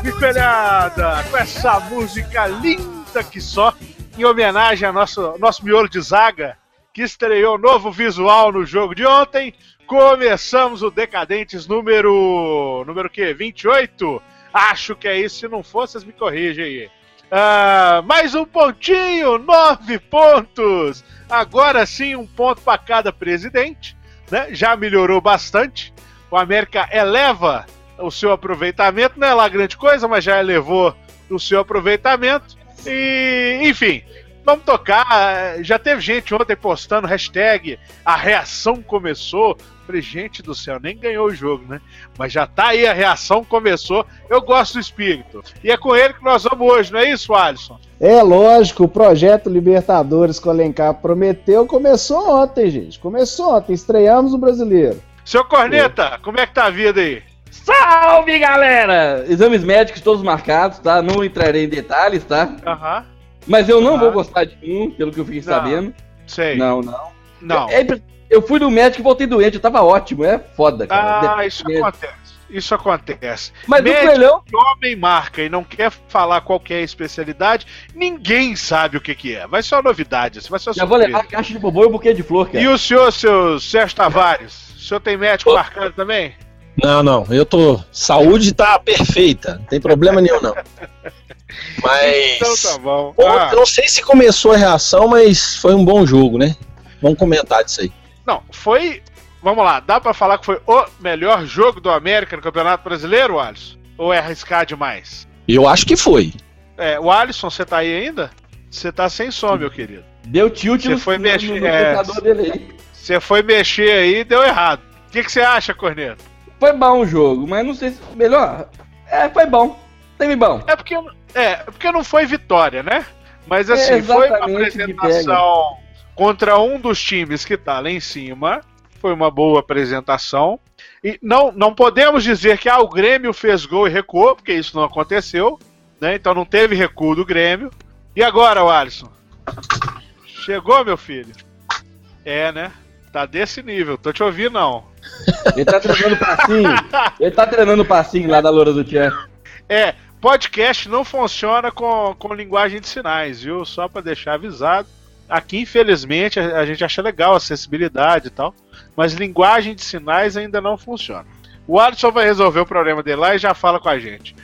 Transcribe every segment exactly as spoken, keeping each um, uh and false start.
salve, coelhada! Com essa música linda que só, em homenagem ao nosso, nosso miolo de zaga, que estreou novo visual no jogo de ontem, começamos o Decadentes número... número o quê? vinte e oito? Acho que é isso, se não for, vocês me corrigem aí. Uh, mais um pontinho, nove pontos! Agora sim, um ponto para cada presidente, né? Já melhorou bastante. O América eleva o seu aproveitamento, não é lá grande coisa, mas já elevou o seu aproveitamento. E, enfim, vamos tocar. Já teve gente ontem postando hashtag a reação começou. Falei, gente do céu, nem ganhou o jogo, né? Mas já tá aí, a reação começou. Eu gosto do espírito. E é com ele que nós vamos hoje, não é isso, Alisson? É lógico, o projeto Libertadores que o Alencar prometeu começou ontem, gente. Começou ontem, estreamos no Brasileiro. Seu Corneta, é. Como é que tá a vida aí? Salve, galera! Exames médicos todos marcados, tá? Não entrarei em detalhes, tá? Aham. Uhum. Mas eu não uhum. vou gostar de um, pelo que eu fiquei não. sabendo. Sei. Não, não. Não. É, é, eu fui no médico e voltei doente, eu tava ótimo, é foda, cara. Ah, isso acontece. Isso acontece. Mas médico o coelhão... que homem marca e não quer falar qual que é a especialidade, ninguém sabe o que que é. Vai ser uma novidade, vai ser uma Já surpresa. vou levar a caixa de bombom e um buquê de flor, cara. E o senhor, seu Sérgio Tavares? O senhor tem médico oh. marcando também? Não, não, eu tô... Saúde tá perfeita, não tem problema nenhum, não. Mas... Então tá bom. Ontem, Ah. Eu não sei se começou a reação, mas foi um bom jogo, né? Vamos comentar disso aí. Não, foi... Vamos lá, dá pra falar que foi o melhor jogo do América no Campeonato Brasileiro, Alisson? Ou é arriscar demais? Eu acho que foi. É, o Alisson, você tá aí ainda? Você tá sem som, meu querido. Deu tilt Você no, foi no, mexer, no é, pensador dele aí. Você foi mexer aí e deu errado. O que você acha, Corneto? Foi bom o jogo, mas não sei se... Melhor? É, foi bom. Teve bom. É porque, é, porque não foi vitória, né? Mas assim, é foi uma apresentação contra um dos times que tá lá em cima. Foi uma boa apresentação. E não, não podemos dizer que ah, o Grêmio fez gol e recuou, porque isso não aconteceu, né? Então não teve recuo do Grêmio. E agora, o Alisson? Chegou, meu filho? É, né? Tá desse nível. Tô te ouvindo, não. Ele tá treinando passinho. Ele tá treinando passinho lá da Loura do Tchan. É, podcast não funciona com, com linguagem de sinais, viu? Só pra deixar avisado. Aqui, infelizmente, a, a gente acha legal a acessibilidade e tal, mas linguagem de sinais ainda não funciona. O Alisson vai resolver o problema dele lá e já fala com a gente.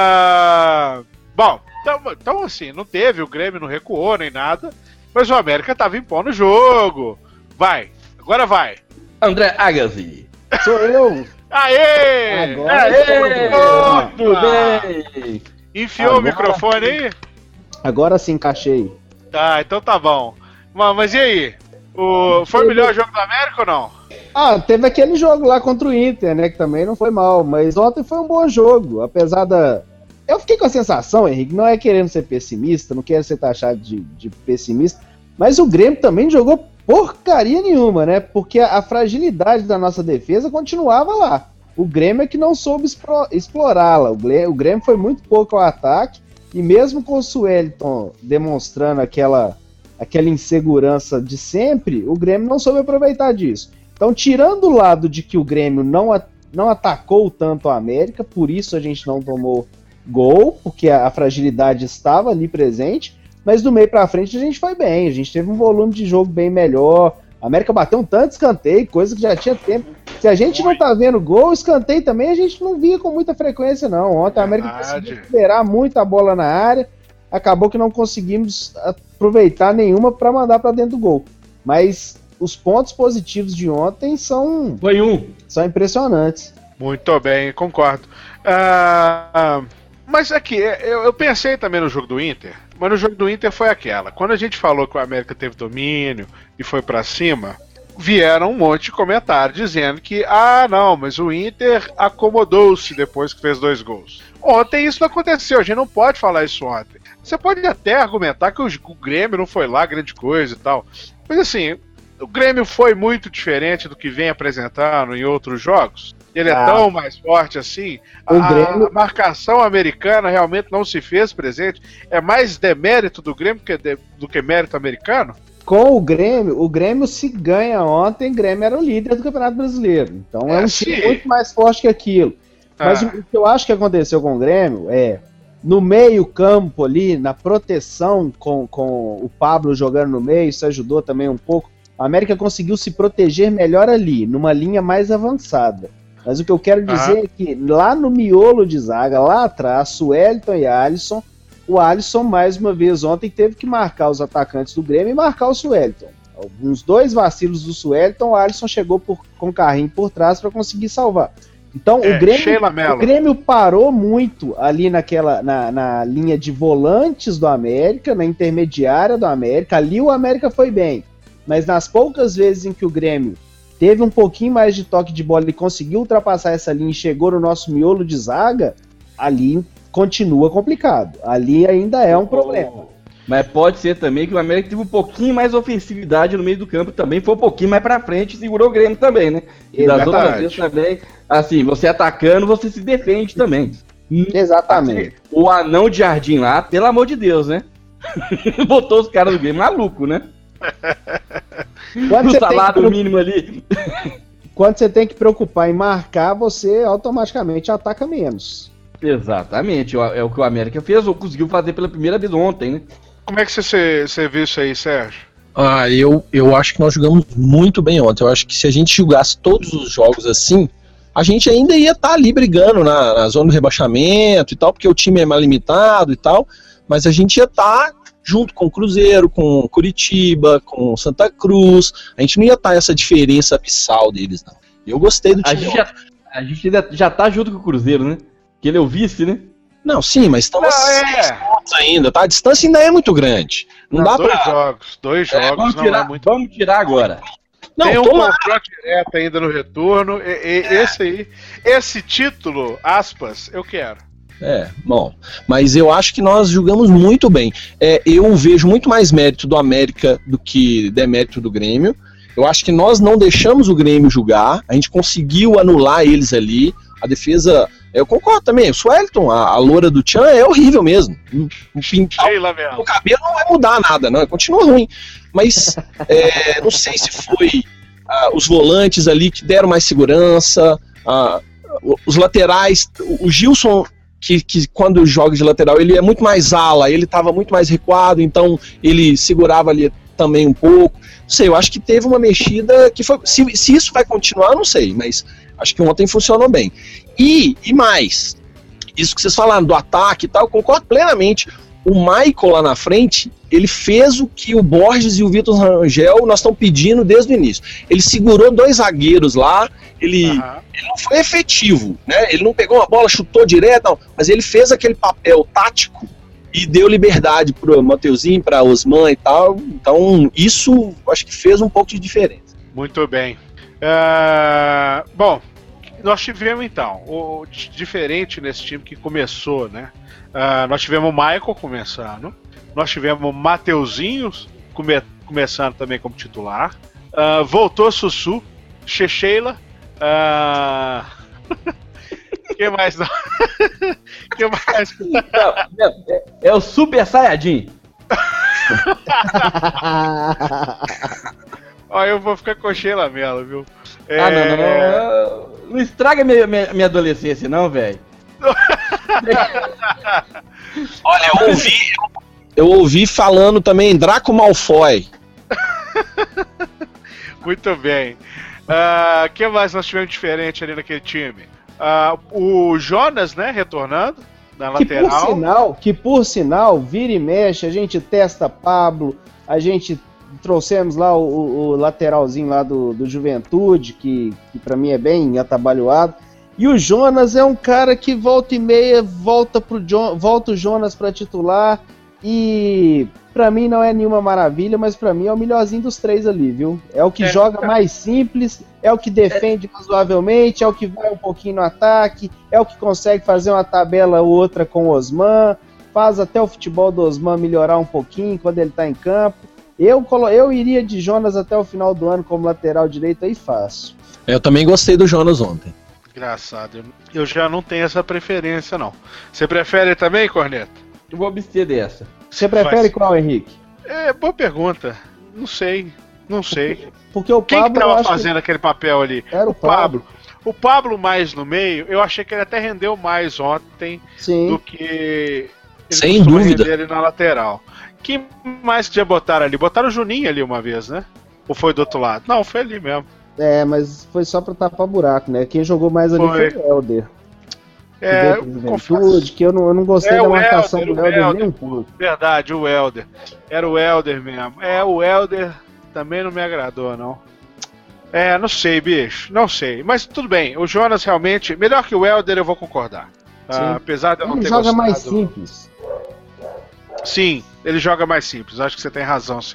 Ah, bom, então, então assim, não teve, o Grêmio não recuou nem nada, mas o América tava impondo o jogo. Vai, agora vai. André Agassi. Sou eu. Aê! Agora Aê! Tudo bem? Enfiou Agora... o microfone aí? Agora sim, encaixei. Tá, então tá bom. Mas, mas e aí? O, foi o melhor jogo do América ou não? Ah, teve aquele jogo lá contra o Inter, né, que também não foi mal, mas ontem foi um bom jogo, apesar da... Eu fiquei com a sensação, Henrique, não é querendo ser pessimista, não quero ser taxado de, de pessimista, mas o Grêmio também jogou porcaria nenhuma, né, porque a, a fragilidade da nossa defesa continuava lá. O Grêmio é que não soube explorá-la, o Grêmio, o Grêmio foi muito pouco ao ataque, e mesmo com o Suelton demonstrando aquela, aquela insegurança de sempre, o Grêmio não soube aproveitar disso. Então, tirando o lado de que o Grêmio não, não atacou tanto a América, por isso a gente não tomou gol, porque a, a fragilidade estava ali presente, mas do meio para frente a gente foi bem, a gente teve um volume de jogo bem melhor, a América bateu um tanto escanteio, coisa que já tinha tempo. Se a gente não tá vendo gol, escanteio também a gente não via com muita frequência, não. Ontem a América conseguiu liberar muita bola na área, acabou que não conseguimos aproveitar nenhuma para mandar para dentro do gol. Mas os pontos positivos de ontem são, Foi um. são impressionantes. Muito bem, concordo. Uh, mas aqui, eu, eu pensei também no jogo do Inter, mas no jogo do Inter foi aquela. Quando a gente falou que o América teve domínio e foi para cima, vieram um monte de comentários dizendo que, ah, não, mas o Inter acomodou-se depois que fez dois gols. Ontem isso não aconteceu, a gente não pode falar isso ontem. Você pode até argumentar que o, o Grêmio não foi lá grande coisa e tal, mas assim, o Grêmio foi muito diferente do que vem apresentando em outros jogos. Ele é ah. tão mais forte assim. A, Grêmio... a marcação americana realmente não se fez presente. É mais demérito do Grêmio que de, do que mérito americano? Com o Grêmio, o Grêmio se ganha ontem, o Grêmio era o líder do Campeonato Brasileiro. Então é, é um time muito mais forte que aquilo. Mas Ah. o que eu acho que aconteceu com o Grêmio é, no meio campo ali, na proteção com, com o Pablo jogando no meio, isso ajudou também um pouco. A América conseguiu se proteger melhor ali, numa linha mais avançada. Mas o que eu quero dizer Aham. é que lá no miolo de zaga, lá atrás, Suelton e Alisson, o Alisson mais uma vez ontem teve que marcar os atacantes do Grêmio e marcar o Suelton. Uns dois vacilos do Suelton, o Alisson chegou por, com o carrinho por trás para conseguir salvar. Então É, o, Grêmio, Sheila Mello. o Grêmio parou muito ali naquela, na, na linha de volantes do América, na intermediária do América. Ali o América foi bem, mas nas poucas vezes em que o Grêmio teve um pouquinho mais de toque de bola e conseguiu ultrapassar essa linha e chegou no nosso miolo de zaga, ali continua complicado. Ali ainda é um problema. Mas pode ser também que o América teve um pouquinho mais ofensividade no meio do campo também, foi um pouquinho mais pra frente e segurou o Grêmio também, né? E das Verdade. outras vezes também, assim, você atacando, você se defende também. Exatamente. Assim, o anão de jardim lá, pelo amor de Deus, né? Botou os caras do Grêmio maluco, né? Quando No você, tem que, salário preo- mínimo ali. quando você tem que preocupar em marcar, você automaticamente ataca menos. Exatamente, é o que o América fez, ou conseguiu fazer pela primeira vez ontem, né? Como é que você, você viu isso aí, Sérgio? Ah, eu, eu acho que nós jogamos muito bem ontem. Eu acho que se a gente jogasse todos os jogos assim, a gente ainda ia estar ali brigando na, na zona do rebaixamento e tal, porque o time é mais limitado e tal, mas a gente ia estar junto com o Cruzeiro, com o Curitiba, com o Santa Cruz. A gente não ia estar essa diferença abissal deles, não. Eu gostei do A time. gente, já, a gente ainda já tá junto com o Cruzeiro, né? Que ele é o vice, né? Não, sim, mas estamos Não, é. seis pontos ainda, tá? A distância ainda é muito grande. Não, Não, dá dois pra... jogos, dois É, jogos Vamos não tirar, é muito. vamos tirar agora. Não, Tem um toma... confronto direto ainda no retorno. E, e- esse aí, esse título, aspas, eu quero. É, bom, mas eu acho que nós jogamos muito bem. É, eu vejo muito mais mérito do América do que demérito do Grêmio. Eu acho que nós não deixamos o Grêmio jogar, a gente conseguiu anular eles ali. A defesa, eu concordo também, o Suelton, a, a loura do Tchan é horrível mesmo. O pintar Sheila o mesmo. cabelo não vai mudar nada, não, continua ruim. Mas é, não sei se foi ah, os volantes ali que deram mais segurança, ah, os laterais, o Gilson, que, que quando joga de lateral, ele é muito mais ala, ele estava muito mais recuado, então ele segurava ali também um pouco. Não sei, eu acho que teve uma mexida que foi. Se, se isso vai continuar, eu não sei, mas acho que ontem funcionou bem. E, e mais, isso que vocês falaram do ataque e tal, eu concordo plenamente. O Michael lá na frente, ele fez o que o Borges e o Vitor Rangel nós estamos pedindo desde o início. Ele segurou dois zagueiros lá, ele, Aham. ele não foi efetivo, né? Ele não pegou uma bola, chutou direto, não, mas ele fez aquele papel tático e deu liberdade para o Mateuzinho, para Osman e tal. Então, isso acho que fez um pouco de diferença. Muito bem. Ah, bom, nós tivemos então, o, o diferente nesse time que começou, né? Ah, nós tivemos o Michael começando, nós tivemos o Mateuzinho come, começando também como titular, ah, voltou Sussu, Sheila, ah... que mais não? que mais? Não, é, é o Super Saiyajin. Ó, eu vou ficar com a Sheila Mello, viu? Ah, não, não, não. Não estraga minha, minha, minha adolescência, não, velho. Olha, eu ouvi, eu ouvi falando também Draco Malfoy. Muito bem. O que mais nós tivemos diferente ali naquele time? Ah, o Jonas, né, retornando na Que por lateral. sinal, que por sinal, vira e mexe, a gente testa Pablo, a gente trouxemos lá o, o- o lateralzinho lá do, do Juventude, que, que para mim é bem atabalhoado. E o Jonas é um cara que volta e meia volta, pro jo volta o Jonas para titular. E pra mim não é nenhuma maravilha, mas pra mim é o melhorzinho dos três ali, viu? É o que É. joga mais simples, é o que defende razoavelmente, é o que vai um pouquinho no ataque, é o que consegue fazer uma tabela ou outra com o Osman, faz até o futebol do Osman melhorar um pouquinho quando ele tá em campo. Eu, colo eu iria de Jonas até o final do ano como lateral direito aí fácil. Eu também gostei do Jonas ontem. Engraçado, eu, eu já não tenho essa preferência, não. Você prefere também, Corneta? Eu vou abster dessa. Você prefere Faz- qual, Henrique? É, boa pergunta. Não sei, não sei. Porque o Quem que Pablo eu tava acho que fazendo aquele papel ali? era o O Pablo. O Pablo mais no meio, eu achei que ele até rendeu mais ontem Sim. do que ele Sem costuma dúvida. render ele na lateral. Quem mais que já botaram ali? Botaram o Juninho ali uma vez, né? Ou foi do outro lado? Não, foi ali mesmo. É, mas foi só pra tapar buraco, né? Quem jogou mais ali foi, Foi. o Helder. É, Que eu veio pra confesso. Juventude, que eu não, eu não gostei É, da o marcação Helder, do o Helder Helder. nem um pouco. Verdade, o Helder. Era o Helder mesmo. É, o Helder também não me agradou, não. É, não sei, bicho. Não sei. Mas tudo bem. O Jonas realmente, melhor que o Helder, eu vou concordar. Ah, apesar de eu não Ele ter joga gostado. mais simples. Sim, ele joga mais simples. Acho que você tem razão, sim.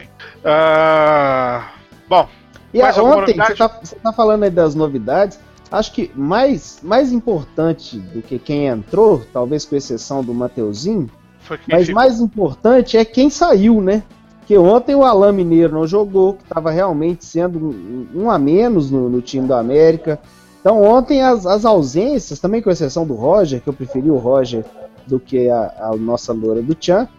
Ah, bom. E Mais a, alguma ontem, novidade? você tá, você tá falando aí das novidades, acho que mais, mais importante do que quem entrou, talvez com exceção do Mateuzinho, Foi quem mas ficou. mais importante é quem saiu, né? Porque ontem o Alain Mineiro não jogou, que estava realmente sendo um, um a menos no, no time do América. Então ontem as, as ausências, também com exceção do Roger, que eu preferi o Roger do que a, a nossa loura do Tchan,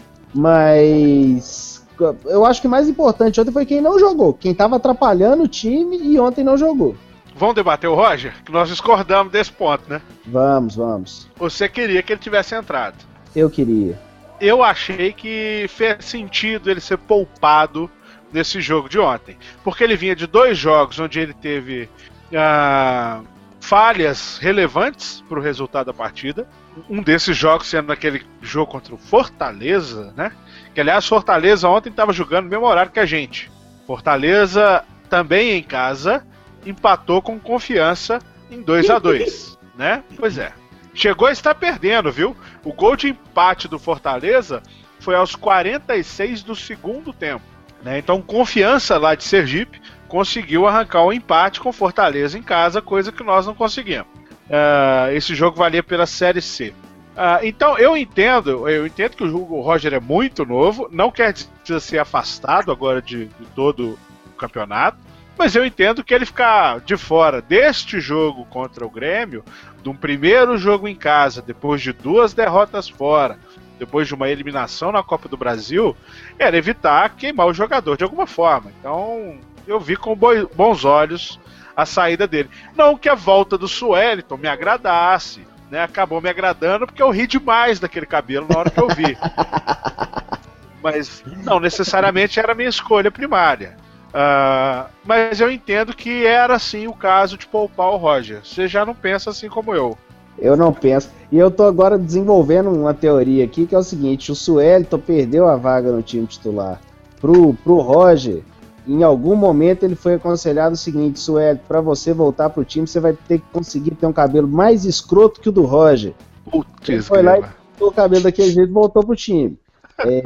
mas eu acho que o mais importante ontem foi quem não jogou, quem estava atrapalhando o time e ontem não jogou. Vamos debater o Roger? Que nós discordamos desse ponto, né? Vamos, vamos. Você queria que ele tivesse entrado. Eu queria. Eu achei que fez sentido ele ser poupado nesse jogo de ontem. Porque ele vinha de dois jogos onde ele teve ah, falhas relevantes para o resultado da partida. Um desses jogos sendo aquele jogo contra o Fortaleza, né? Que aliás, Fortaleza ontem estava jogando no mesmo horário que a gente. Fortaleza também em casa empatou com Confiança em dois a dois, né? Pois é. Chegou a estar perdendo, viu? O gol de empate do Fortaleza foi aos quarenta e seis do segundo tempo, né? Então, Confiança lá de Sergipe conseguiu arrancar o empate com Fortaleza em casa, coisa que nós não conseguimos. Uh, esse jogo valia pela Série C. Uh, então, eu entendo, eu entendo que o Roger é muito novo, não quer dizer ser afastado agora de, de todo o campeonato, mas eu entendo que ele ficar de fora deste jogo contra o Grêmio, de um primeiro jogo em casa, depois de duas derrotas fora, depois de uma eliminação na Copa do Brasil, era evitar queimar o jogador de alguma forma. Então, eu vi com bons olhos a saída dele. Não que a volta do Suelton me agradasse, né? Acabou me agradando porque eu ri demais daquele cabelo na hora que eu vi. Mas não necessariamente era a minha escolha primária. Uh, mas eu entendo que era sim o caso de poupar o Roger. Você já não pensa assim como eu. Eu não penso. E eu tô agora desenvolvendo uma teoria aqui que é o seguinte: o Suelton perdeu a vaga no time titular pro, pro Roger. Em algum momento ele foi aconselhado o seguinte: Suelton, para você voltar pro time, você vai ter que conseguir ter um cabelo mais escroto que o do Roger. Putz, ele foi lá e botou o cabelo daquele jeito e voltou pro time. É,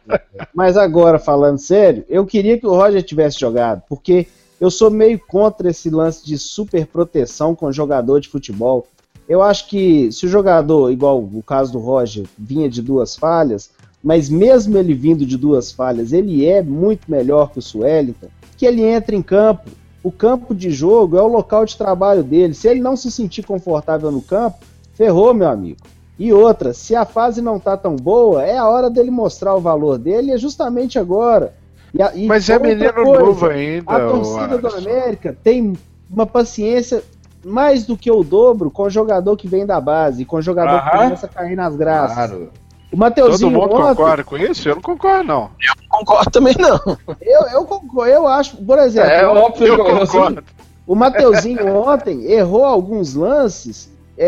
mas agora, falando sério, eu queria que o Roger tivesse jogado, porque eu sou meio contra esse lance de super proteção com jogador de futebol. Eu acho que se o jogador, igual o caso do Roger, vinha de duas falhas, mas mesmo ele vindo de duas falhas, ele é muito melhor que o Suelton, que ele entra em campo. O campo de jogo é o local de trabalho dele. Se ele não se sentir confortável no campo, ferrou, meu amigo. E outra, se a fase não tá tão boa, é a hora dele mostrar o valor dele, é justamente agora. E a, e mas é menino coisa, novo ainda. A torcida do América tem uma paciência mais do que o dobro com o jogador que vem da base, com o jogador uh-huh. que começa a cair nas graças. Claro. O Mateuzinho Todo mundo ontem, concorda com isso? Eu não concordo, não. Eu não concordo também, não. Eu, eu concordo, eu acho, por exemplo... É óbvio eu concordo. O Mateuzinho ontem errou alguns lances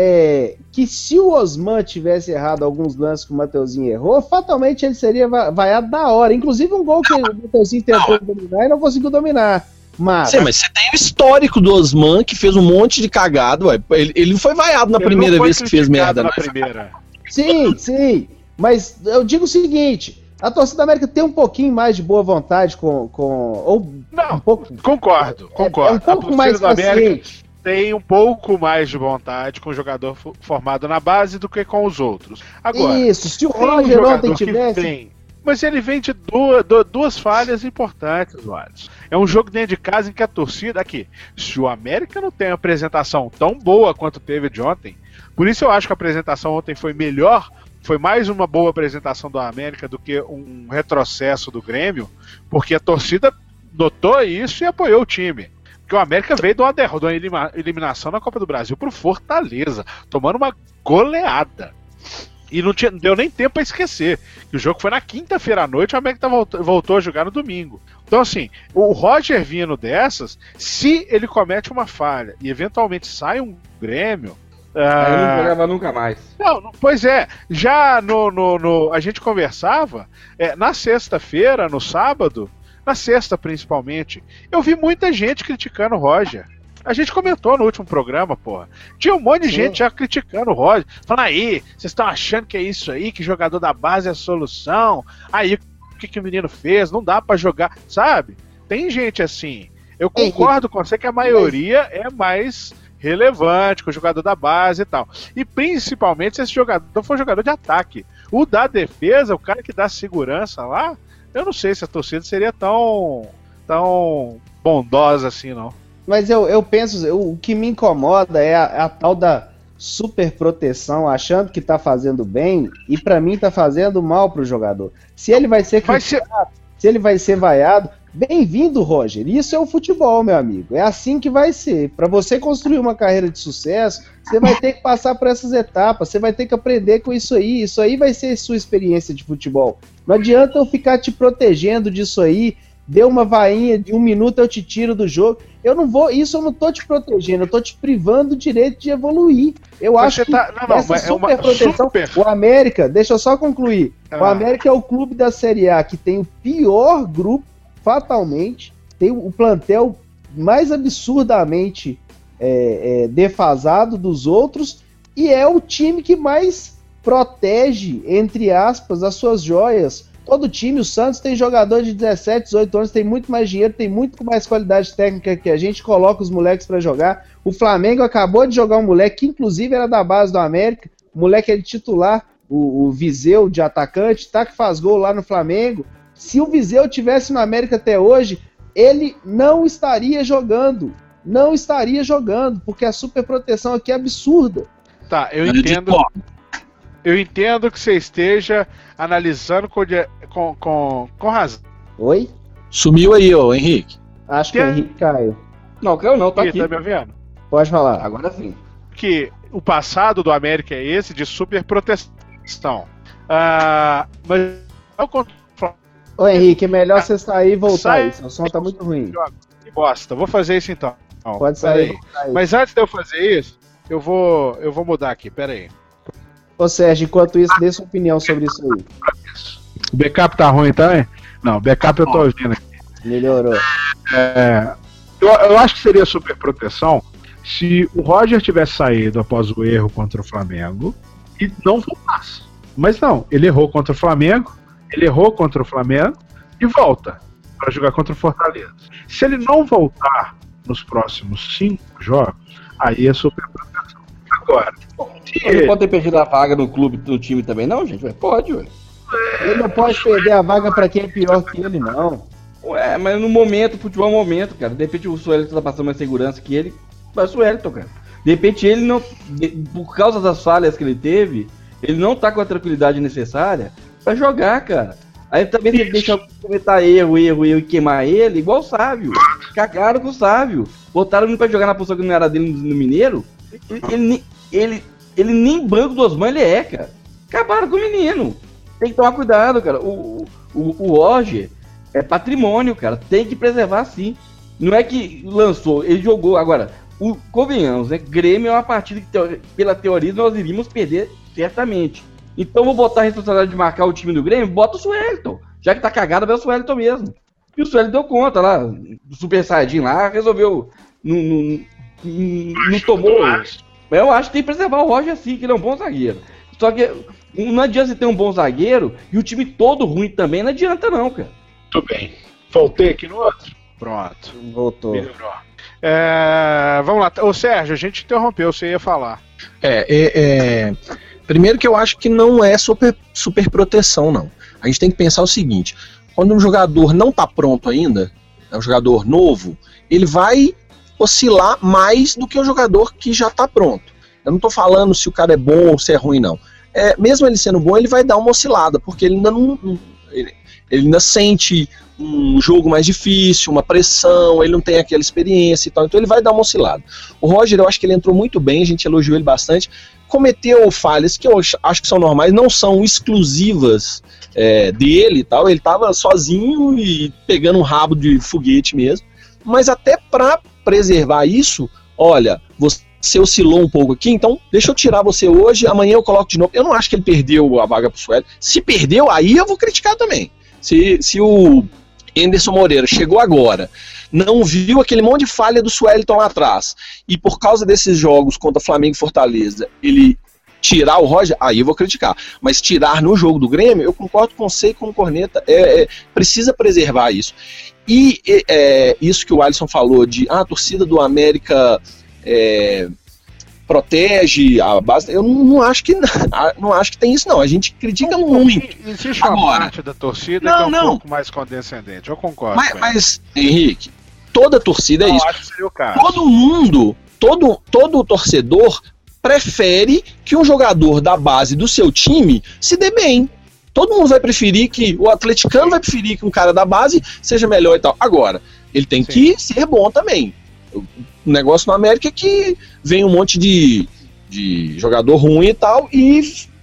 é, que se o Osman tivesse errado alguns lances que o Mateuzinho errou, fatalmente ele seria vaiado da hora. Inclusive um gol que o Mateuzinho tentou dominar e não conseguiu dominar. Mas... Sim, mas você tem o histórico do Osman, que fez um monte de cagado, ué. Ele, ele não foi vaiado na ele primeira vez que fez merda. Na né? primeira. Sim, sim. Mas eu digo o seguinte, a torcida da América tem um pouquinho mais de boa vontade com... com ou não, um pouco, concordo, concordo. É, é um pouco mais paciente. Tem um pouco mais de vontade com o jogador formado na base do que com os outros. Agora, isso, se o Roger um ontem tivesse... Vem, mas ele vem de duas, duas falhas importantes, Wallace. É um jogo dentro de casa em que a torcida... Aqui, se o América não tem uma apresentação tão boa quanto teve de ontem, por isso eu acho que a apresentação ontem foi melhor, foi mais uma boa apresentação do América do que um retrocesso do Grêmio, porque a torcida notou isso e apoiou o time. que o América veio de uma derrota, de uma eliminação na Copa do Brasil pro Fortaleza, tomando uma goleada. E não, tinha, não deu nem tempo pra esquecer que o jogo foi na quinta-feira à noite, o América voltou, voltou a jogar no domingo. Então, assim, o Roger vindo dessas, se ele comete uma falha e eventualmente sai um Grêmio. Aí não jogava nunca mais. Não, não, pois é, já no, no, no a gente conversava é, na sexta-feira, no sábado, na sexta principalmente, eu vi muita gente criticando o Roger. A gente comentou no último programa, porra. Tinha um monte de Sim. gente já criticando o Roger. Falando aí, vocês estão achando que é isso aí, que jogador da base é a solução. Aí, o que, que o menino fez? Não dá pra jogar, sabe? Tem gente assim. Eu concordo com você que a maioria é mais relevante com o jogador da base e tal. E principalmente se esse jogador for um jogador de ataque. O da defesa, o cara que dá segurança lá, eu não sei se a torcida seria tão, tão bondosa assim, não. Mas eu, eu penso, eu, o que me incomoda é a, a tal da super proteção, achando que tá fazendo bem, e pra mim tá fazendo mal pro jogador. Se ele vai ser criticado, vai ser... se ele vai ser vaiado, bem-vindo, Roger. Isso é o futebol, meu amigo. É assim que vai ser. Pra você construir uma carreira de sucesso, você vai ter que passar por essas etapas, você vai ter que aprender com isso aí. Isso aí vai ser sua experiência de futebol. Não adianta eu ficar te protegendo disso aí. Deu uma vainha de um minuto, eu te tiro do jogo. Eu não vou, isso eu não tô te protegendo, eu tô te privando do direito de evoluir. Eu mas acho que tá, não, não, essa super é proteção, super. O América, deixa eu só concluir, ah. o América é o clube da Série A que tem o pior grupo, fatalmente, tem o plantel mais absurdamente é, é, defasado dos outros, e é o time que mais protege, entre aspas, as suas joias. Todo time, o Santos tem jogador de dezessete, dezoito anos, tem muito mais dinheiro, tem muito mais qualidade técnica que a gente, coloca os moleques pra jogar. O Flamengo acabou de jogar um moleque que inclusive era da base do América, o moleque é de titular, o, o Viseu de atacante, tá que faz gol lá no Flamengo. Se o Viseu tivesse no América até hoje, ele não estaria jogando, não estaria jogando, porque a superproteção aqui é absurda. Tá, eu entendo... Eu entendo que você esteja analisando com, com, com, com razão. Oi? Sumiu aí, ô Henrique. Acho que o Henrique caiu. Não, caiu não, tá aqui. Tá me ouvindo? Pode falar. Agora sim. Que o passado do América é esse, de super proteção. Ah, mas... Ô Henrique, é melhor você sair e voltar Sai... aí, seu som tá muito ruim. Que bosta, vou fazer isso então. Não, Pode sair. Aí. Mas antes de eu fazer isso, eu vou, eu vou mudar aqui, pera aí. Ô Sérgio, enquanto isso, dê sua opinião sobre isso aí. O backup tá ruim também? Não, o backup eu tô ouvindo aqui. Melhorou. É, eu, eu acho que seria super proteção se o Roger tivesse saído após o erro contra o Flamengo e não voltasse. Mas não, ele errou contra o Flamengo, ele errou contra o Flamengo e volta para jogar contra o Fortaleza. Se ele não voltar nos próximos cinco jogos, aí é super proteção. Agora, ele pode ter perdido a vaga no clube do time também, não, gente? Ué, pode, ué. Ele não pode perder a vaga pra quem é pior que ele, não. Ué, mas no momento, futebol é um momento, cara. De repente o Suelton tá passando mais segurança que ele, vai o Suelton, cara. De repente ele não, de, por causa das falhas que ele teve, ele não tá com a tranquilidade necessária pra jogar, cara. Aí também se ele deixa cometer erro, erro, erro e queimar ele, igual o Sávio. Cagaram com o Sávio. Botaram ele pra jogar na posição que não era dele no, no Mineiro. Ele, ele, ele, ele nem banco do Osman ele é, cara. Acabaram com o menino. Tem que tomar cuidado, cara. O, o, o Roger é patrimônio, cara. Tem que preservar sim. Não é que lançou, ele jogou. Agora, o, convenhamos, né? Grêmio é uma partida que, teo, pela teoria, nós iríamos perder certamente. Então, vou botar a responsabilidade de marcar o time do Grêmio, bota o Suelton. Já que tá cagado, vai o Suelton mesmo. E o Suelton deu conta lá, do Super Saiyajin lá, resolveu. Não, não, não, não tomou. Eu acho que tem que preservar o Roger sim, que ele é um bom zagueiro. Só que não adianta você ter um bom zagueiro e o time todo ruim também, não adianta não, cara. Tudo bem. Voltei aqui no outro. Pronto. Voltou. Melhorou. É, vamos lá. Ô Sérgio, a gente interrompeu, você ia falar. É, é, é... Primeiro que eu acho que não é super, super proteção, não. A gente tem que pensar o seguinte, quando um jogador não está pronto ainda, é um jogador novo, ele vai oscilar mais do que o jogador que já está pronto. Eu não estou falando se o cara é bom ou se é ruim, não. É, mesmo ele sendo bom, ele vai dar uma oscilada, porque ele ainda não, ele, ele ainda sente um jogo mais difícil, uma pressão, ele não tem aquela experiência e tal, então ele vai dar uma oscilada. O Roger, eu acho que ele entrou muito bem, a gente elogiou ele bastante, cometeu falhas que eu acho que são normais, não são exclusivas é, dele e tal, ele estava sozinho e pegando um rabo de foguete mesmo, mas até para preservar isso, olha, você oscilou um pouco aqui, então deixa eu tirar você hoje, amanhã eu coloco de novo. Eu não acho que ele perdeu a vaga pro Sueli, se perdeu, aí eu vou criticar também. Se, se o Anderson Moreira chegou agora, não viu aquele monte de falha do Suelton lá atrás, e por causa desses jogos contra Flamengo e Fortaleza, ele tirar o Roger, aí eu vou criticar. Mas tirar no jogo do Grêmio, eu concordo com você e com o Corneta, é, é, precisa preservar isso. E é, isso que o Alisson falou de ah, a torcida do América é, protege a base, eu não, não, acho que, não acho que tem isso não, a gente critica não, muito. Existe uma Agora, parte da torcida não, que é um não. pouco mais condescendente, eu concordo. Mas, mas Henrique, toda torcida não, é isso. Acho que seria o caso. Todo mundo, todo, todo torcedor prefere que um jogador da base do seu time se dê bem. Todo mundo vai preferir que, o atleticano vai preferir que um cara da base seja melhor e tal. Agora, ele tem Sim. que ser bom também. O negócio no América é que vem um monte de, de jogador ruim e tal e,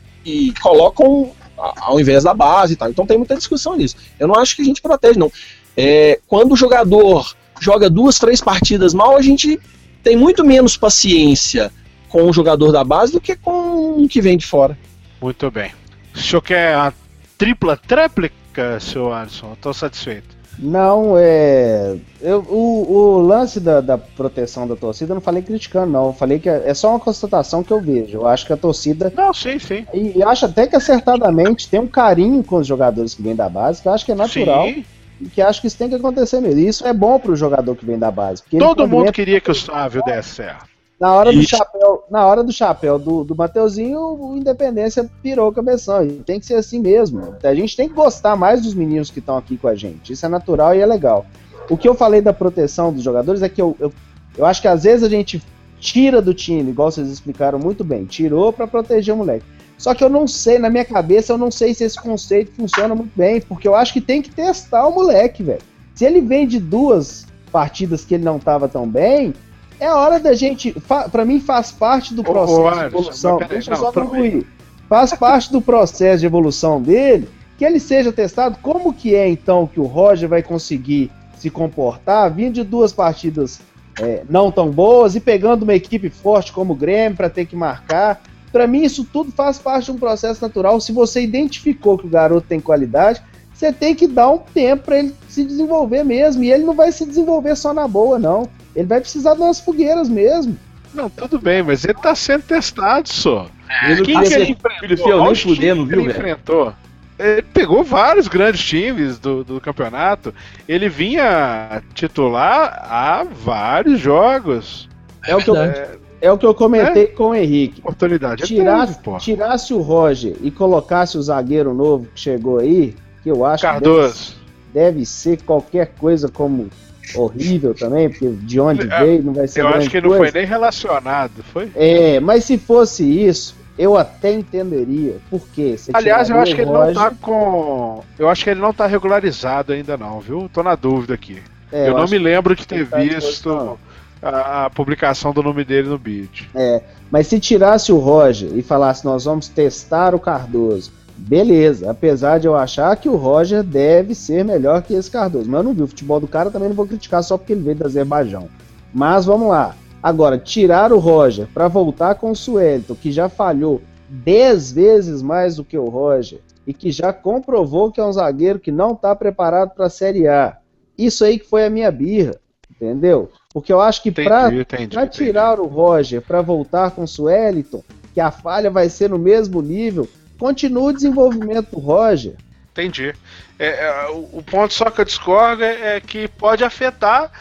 e colocam ao invés da base e tal. Então tem muita discussão nisso. Eu não acho que a gente protege, não. É, quando o jogador joga duas, três partidas mal, a gente tem muito menos paciência com o jogador da base do que com o que vem de fora. Muito bem. O senhor quer a tripla tréplica, senhor Alisson? Estou satisfeito. Não, é. Eu, o, o lance da, da proteção da torcida eu não falei criticando, não. Eu falei que é, é só uma constatação que eu vejo. Eu acho que a torcida. Não, sim, sim. E eu acho até que acertadamente tem um carinho com os jogadores que vêm da base, que eu acho que é natural. Sim. E que acho que isso tem que acontecer mesmo. E isso é bom pro jogador que vem da base. Todo mundo entra... queria que o Sávio desse certo. Na hora do chapéu, na hora do chapéu do, do Mateuzinho, o Independência pirou o cabeção. E tem que ser assim mesmo. A gente tem que gostar mais dos meninos que estão aqui com a gente. Isso é natural e é legal. O que eu falei da proteção dos jogadores é que eu, eu, eu acho que às vezes a gente tira do time, igual vocês explicaram muito bem. Tirou pra proteger o moleque. Só que eu não sei, na minha cabeça, eu não sei se esse conceito funciona muito bem. Porque eu acho que tem que testar o moleque, velho. Se ele vem de duas partidas que ele não tava tão bem... É hora da gente, pra mim faz parte do processo oh, de evolução, peraí, deixa eu só concluir, faz parte do processo de evolução dele, que ele seja testado, como que é então que o Roger vai conseguir se comportar, vindo de duas partidas é, não tão boas e pegando uma equipe forte como o Grêmio para ter que marcar. Pra mim isso tudo faz parte de um processo natural. Se você identificou que o garoto tem qualidade, você tem que dar um tempo para ele se desenvolver mesmo, e ele não vai se desenvolver só na boa, não. Ele vai precisar de umas fogueiras mesmo. Não, tudo bem, mas ele tá sendo testado só. É, Quem que ele enfrentou? Nem fudendo, viu, ele enfrentou? Ele pegou vários grandes times do, do campeonato. Ele vinha titular há vários jogos. É, é o que eu, é, é o que eu comentei é? com o Henrique. Oportunidade. Tirasse, é teve, tirasse o Roger e colocasse o zagueiro novo que chegou aí, que eu acho Cardoso. que deve, deve ser qualquer coisa como... horrível também, porque de onde é, veio não vai ser. Eu acho que ele não foi nem relacionado, foi? É, mas se fosse isso, eu até entenderia. Por quê? Você Aliás, eu acho que ele Roger... não tá com. Eu acho que ele não tá regularizado ainda, não, viu? Tô na dúvida aqui. É, eu, eu não me lembro de ter visto a, a publicação do nome dele no bid. É, mas se tirasse o Roger e falasse, nós vamos testar o Cardoso. Beleza, apesar de eu achar que o Roger deve ser melhor que esse Cardoso. Mas eu não vi o futebol do cara, também não vou criticar só porque ele veio do Azerbaijão. Mas vamos lá. Agora, tirar o Roger para voltar com o Suelton, que já falhou dez vezes mais do que o Roger, e que já comprovou que é um zagueiro que não está preparado para a Série A. Isso aí que foi a minha birra, entendeu? Porque eu acho que para tirar entendi. o Roger para voltar com o Suelton, que a falha vai ser no mesmo nível... Continua o desenvolvimento do Roger. Entendi. É, é, o ponto só que eu discordo é, é que pode afetar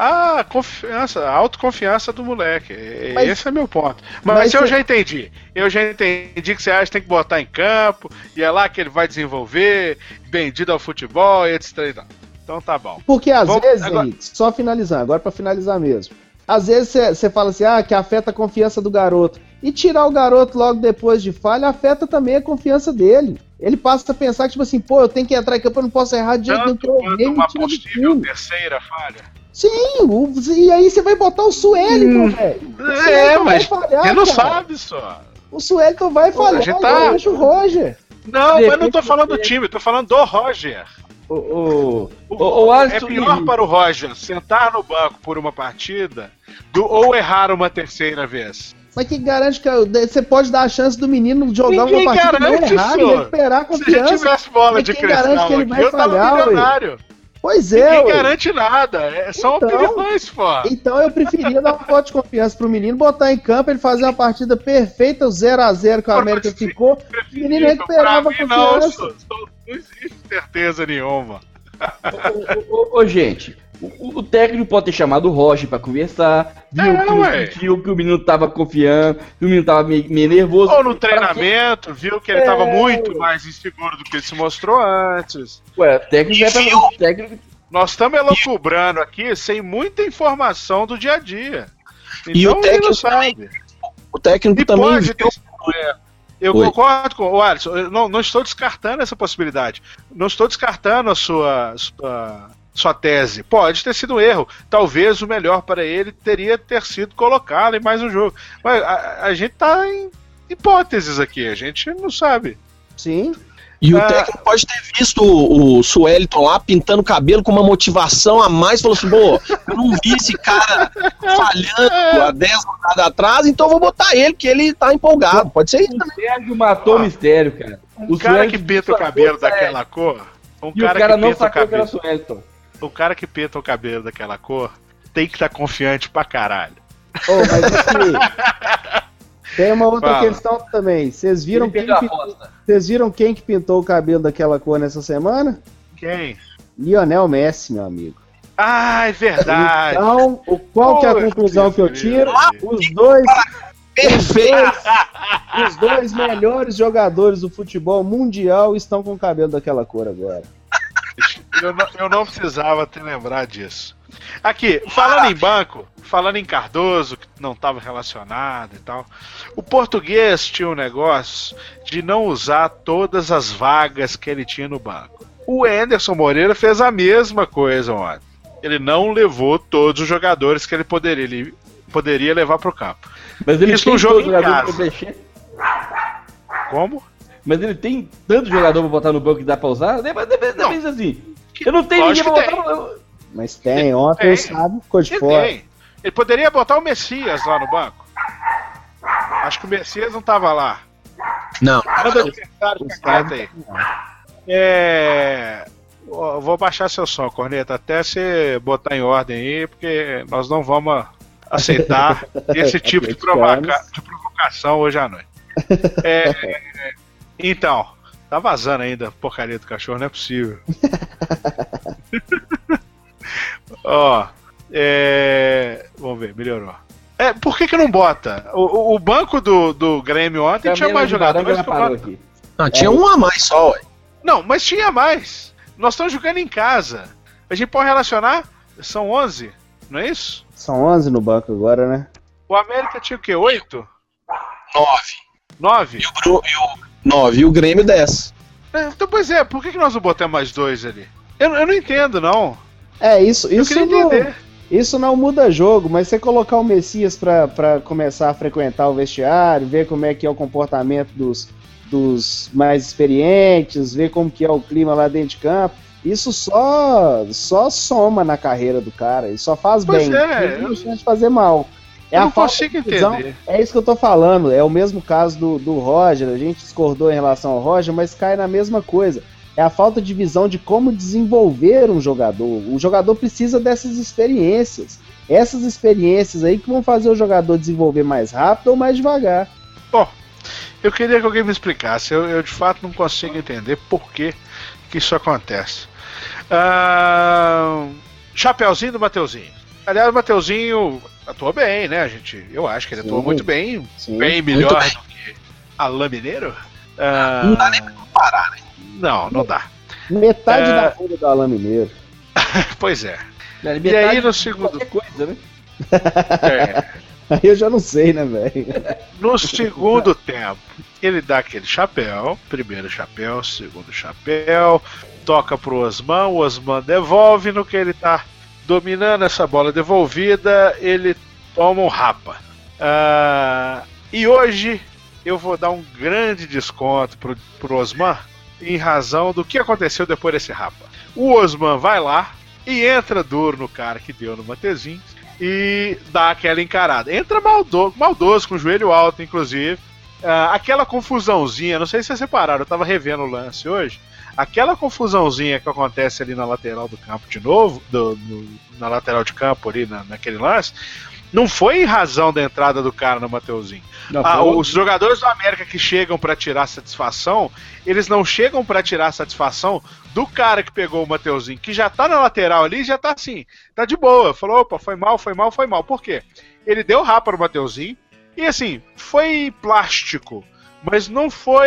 a confiança, a autoconfiança do moleque. Mas, esse é meu ponto. Mas, mas eu cê... já entendi. Eu já entendi que você acha que tem que botar em campo, e é lá que ele vai desenvolver, vendido ao futebol e etcétera. Então tá bom. Porque às Vamos, vezes, agora... Henrique, só finalizando, agora para finalizar mesmo. Às vezes você fala assim, ah, que afeta a confiança do garoto. E tirar o garoto logo depois de falha afeta também a confiança dele. ele passa a pensar que, tipo assim, pô, eu tenho que entrar em campo, eu não posso errar de jeito nenhum, que eu errei, uma me tira do possível time. terceira falha. Sim, o, e aí você vai botar o Suelton, Hum. velho. É, mas falhar, ele não cara. sabe só. O Suelton vai Pô, a falhar, gente igual tá- deixa o Roger. Não, De mas não tô repente falando do você- time, tô falando do Roger. O, o, O- o, o é Alisson pior e- para o Roger sentar no banco por uma partida do, ou errar uma terceira vez. Mas que garante que você pode dar a chance do menino jogar Ninguém uma partida não garante errar e isso. recuperar a Se já confiança? tivesse bola Mas de quem garante cristal que ele aqui, vai eu tava falhar, ué? milionário. Pois é, Ninguém ué. garante nada, é, são Então- opiniões, pô. Então eu preferia dar um voto de confiança pro menino, botar em campo, ele fazer uma partida perfeita, o zero a zero que o América ficou, o menino recuperava a Pra mim, não, confiança. sou- sou- não existe certeza nenhuma. Ô, ô, ô, gente, o, o técnico pode ter chamado o Roger pra conversar, viu É, que, não ué. sentiu, que o menino tava confiando, que o menino tava meio, meio nervoso. Ou no treinamento, viu que ele tava É. muito mais inseguro do que ele se mostrou antes. Ué, o técnico é pra. O técnico, Nós estamos elocubrando aqui sem muita informação do dia a dia. Então E o ele não técnico sabe. O técnico E também pode viu. ter sido um erro. Eu Oi. concordo com o Alisson, eu não, não estou descartando essa possibilidade. Não estou descartando a sua, sua, sua tese. Pode ter sido um erro. Talvez o melhor para ele teria ter sido colocá-lo em mais um jogo. Mas a, a gente está em hipóteses aqui, a gente não sabe. Sim. E o Ah. técnico pode ter visto o, o Suelton lá pintando o cabelo com uma motivação a mais, falou assim, pô, eu não vi esse cara falhando há dez rodadas atrás, então eu vou botar ele, que ele tá empolgado. Pode ser isso o também. Sérgio matou o mistério, cara. Um O cara Suelton que pinta o sacou cabelo que era- daquela cor. Um E o cara, cara que não pinta o sacou que era cabelo. Suelton. O cara que pinta o cabelo daquela cor tem que estar confiante pra caralho. Ô, mas aqui, tem uma outra Fala. questão também. Vocês viram, Ele quem perdeu a pintou- aposta. vocês viram quem que pintou o cabelo daquela cor nessa semana? Quem? Lionel Messi, meu amigo. Ah, é verdade. Então, o- qual que é a Pô, conclusão que eu tiro? Deus. Os dois, Perfeito! os dois melhores jogadores do futebol mundial estão com o cabelo daquela cor agora. Eu não, eu não precisava ter lembrado disso. Aqui, falando em banco, falando em Cardoso, que não estava relacionado e tal, o português tinha um negócio de não usar todas as vagas que ele tinha no banco. O Anderson Moreira fez a mesma coisa ontem. Ele não levou todos os jogadores que ele poderia, ele poderia levar para o campo. Mas ele Isso tem no jogo todos os em jogadores casa. pra mexer. Como? Mas ele tem tanto jogador pra botar no banco que dá pra usar? Deve, deve, Não. deve assim. Eu não tenho ninguém Lógico pra que botar no. Mas tem, ontem Tem. o Sábio ficou de Ele fora. tem. Ele poderia botar o Messias lá no banco. Acho que o Messias não tava lá. Não. Manda o adversário Os ficar quieto aí. É. Eu vou baixar seu som, Corneta, até você botar em ordem aí, porque nós não vamos aceitar esse tipo de, provoca... de provocação hoje à noite. É, então, tá vazando ainda a porcaria do cachorro, não é possível. Ó, é... vamos ver, melhorou. É, por que que não bota? O, o- o banco do, do Grêmio ontem tinha mais jogadores que o parou banco. aqui. Ah, tinha um a mais só, ué. Não, mas tinha mais. Nós estamos jogando em casa. A gente pode relacionar? São onze, não é isso? São onze no banco agora, né? O América tinha o quê? oito? Nove. nove? E o, Bru- e o nove. E o Grêmio dez. Então, pois é, por que que nós não botamos mais dois ali? Eu, eu não entendo, não. É, isso, Eu isso, queria não, entender. isso não muda jogo, mas você colocar o Messias pra, pra começar a frequentar o vestiário, ver como é que é o comportamento dos, dos mais experientes, ver como que é o clima lá dentro de campo, isso só, só soma na carreira do cara, isso só faz Pois bem, é, não tem eu- chance de fazer mal. É eu a não falta consigo de visão. entender. É isso que eu tô falando, é o mesmo caso do, do Roger, a gente discordou em relação ao Roger, mas cai na mesma coisa. É a falta de visão de como desenvolver um jogador. O jogador precisa dessas experiências. Essas experiências aí que vão fazer o jogador desenvolver mais rápido ou mais devagar. Bom, eu queria que alguém me explicasse. Eu, eu de fato não consigo entender por que, que isso acontece. Ah, Chapeuzinho do Mateuzinho. Aliás, o Mateuzinho atuou bem, né, gente? Eu acho que ele Sim. atuou muito bem. Sim. Bem melhor bem. do que Alain Mineiro. Ah, Não dá nem pra comparar, né? Não, não dá. Metade É. da folha do Alain Mineiro. Pois é. E E aí no segundo. Qualquer coisa, né? É. Aí eu já não sei, né, velho? No segundo tempo, ele dá aquele chapéu, primeiro chapéu, segundo chapéu, toca pro Osman, o Osman devolve, no que ele tá dominando essa bola devolvida, ele toma um rapa. Uh, e hoje eu vou dar um grande desconto pro, pro Osman, em razão do que aconteceu depois desse rapa. O Osman vai lá e entra duro no cara que deu no Mateuzinho e dá aquela encarada. Entra maldoso, maldoso com o joelho alto, inclusive. Uh, aquela confusãozinha, não sei se vocês separaram, eu tava revendo o lance hoje. Aquela confusãozinha que acontece ali na lateral do campo de novo, do, do, na lateral de campo ali, na, naquele lance, não foi em razão da entrada do cara no Mateuzinho. Ah, os jogadores do América que chegam pra tirar satisfação, eles não chegam pra tirar satisfação do cara que pegou o Mateuzinho, que já tá na lateral ali, já tá assim, tá de boa. Falou, opa, foi mal, foi mal, foi mal. Por quê? Ele deu rapa no Mateuzinho e assim, foi plástico, mas não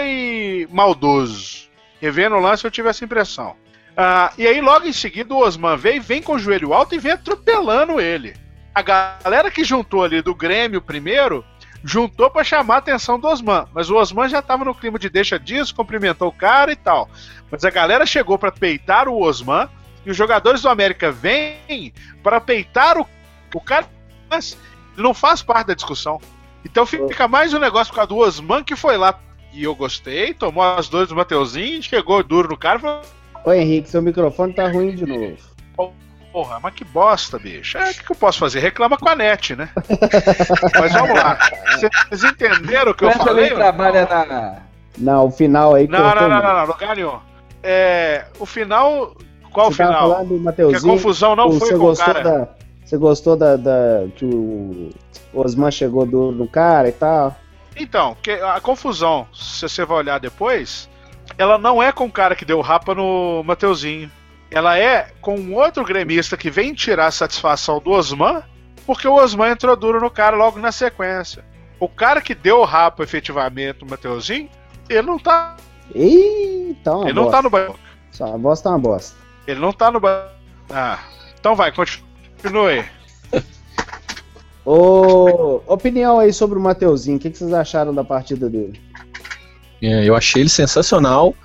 foi maldoso. Revendo o lance eu tive essa impressão. Ah, e aí logo em seguida o Osman vem, vem com o joelho alto e vem atropelando ele. A galera que juntou ali do Grêmio primeiro, juntou pra chamar a atenção do Osman, mas o Osman já tava no clima de deixa disso, cumprimentou o cara e tal. Mas a galera chegou pra peitar o Osman e os jogadores do América vêm pra peitar o, o cara, mas não faz parte da discussão. Então fica mais um negócio por causa do Osman que foi lá e eu gostei, tomou as dores do Mateuzinho, chegou duro no cara e falou: Ô Henrique, seu microfone tá ruim de novo. Porra, mas que bosta, bicho. É, o que, que eu posso fazer? Reclama com a net, né? Mas vamos lá. Vocês entenderam o que eu Essa falei? Ele trabalha na... Não, o final aí... Não, não, não, não, não, lugar nenhum. É, o final... Qual você o final? Falando do Mateuzinho, que a confusão não foi com o cara. Da, você gostou da, da... que o Osman chegou duro no cara e tal? Então, que a confusão, se você vai olhar depois, ela não é com o cara que deu rapa no Mateuzinho. Ela é com um outro gremista que vem tirar a satisfação do Osman, porque o Osman entrou duro no cara logo na sequência. O cara que deu o rapa efetivamente no Mateuzinho, ele não tá. Eita, uma ele bosta. não tá no banco. Só uma bosta é uma bosta. Ele não tá no banco. Ah, então vai, continue. Ô, opinião aí sobre o Mateuzinho, o que, que vocês acharam da partida dele? É, eu achei ele sensacional.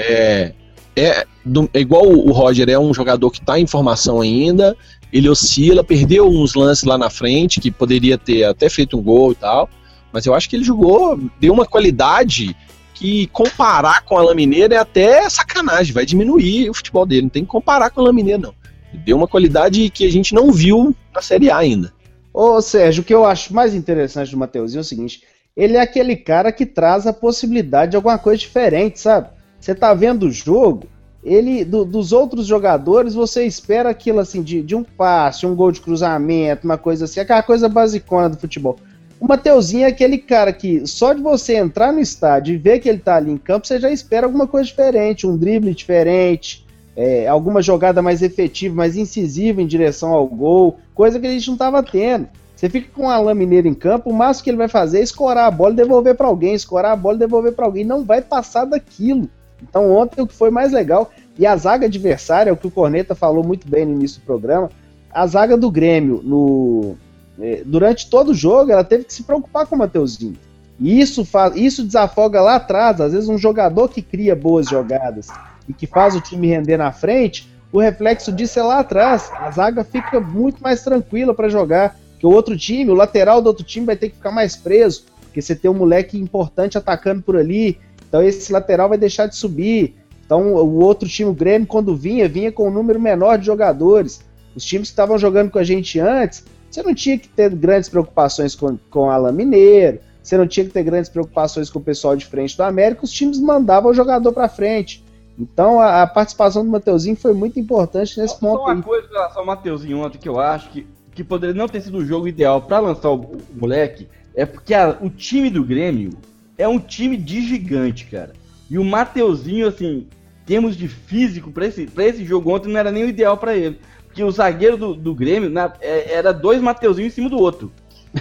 É. É, do, é igual o Roger, é um jogador que está em formação ainda, ele oscila, perdeu uns lances lá na frente, que poderia ter até feito um gol e tal, mas eu acho que ele jogou, deu uma qualidade que comparar com a Alain Mineiro é até sacanagem, vai diminuir o futebol dele, não tem que comparar com a Alain Mineiro não. Ele deu uma qualidade que a gente não viu na Série A ainda. Ô Sérgio, o que eu acho mais interessante do Mateuzinho é o seguinte, ele é aquele cara que traz a possibilidade de alguma coisa diferente, sabe? Você tá vendo o jogo, ele, do, dos outros jogadores, você espera aquilo assim, de, de um passe, um gol de cruzamento, uma coisa assim, aquela coisa basicona do futebol. O Mateuzinho é aquele cara que, só de você entrar no estádio e ver que ele tá ali em campo, você já espera alguma coisa diferente, um drible diferente, é, alguma jogada mais efetiva, mais incisiva em direção ao gol, coisa que a gente não tava tendo. Você fica com o Alain Mineiro em campo, o máximo que ele vai fazer é escorar a bola e devolver para alguém, escorar a bola e devolver para alguém, não vai passar daquilo. Então ontem o que foi mais legal, e a zaga adversária, é o que o Corneta falou muito bem no início do programa, a zaga do Grêmio, no, durante todo o jogo, ela teve que se preocupar com o Mateuzinho. E isso, faz, isso desafoga lá atrás, às vezes um jogador que cria boas jogadas e que faz o time render na frente, o reflexo disso é lá atrás, a zaga fica muito mais tranquila para jogar, que o outro time, o lateral do outro time vai ter que ficar mais preso, porque você tem um moleque importante atacando por ali, então esse lateral vai deixar de subir. Então o outro time, o Grêmio, quando vinha, vinha com um número menor de jogadores. Os times que estavam jogando com a gente antes, você não tinha que ter grandes preocupações com, com o Alain Mineiro, você não tinha que ter grandes preocupações com o pessoal de frente do América, os times mandavam o jogador para frente. Então a, a participação do Mateuzinho foi muito importante nesse Só ponto. Só uma aí. coisa em relação ao Mateuzinho ontem que eu acho que, que poderia não ter sido o jogo ideal para lançar o, o moleque, é porque a, o time do Grêmio é um time de gigante, cara. E o Mateuzinho, assim, em termos de físico, pra esse, pra esse jogo ontem não era nem o ideal pra ele. Porque o zagueiro do, do Grêmio na, é, era dois Mateuzinhos em cima do outro.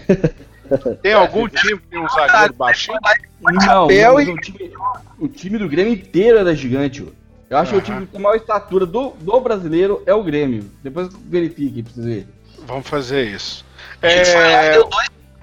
Tem algum time que tem um zagueiro baixinho? Não, não mas o, time, o time do Grêmio inteiro era gigante. Eu acho uhum. que o time com a maior estatura do, do brasileiro é o Grêmio. Depois verifique pra vocês verem. Vamos fazer isso. É...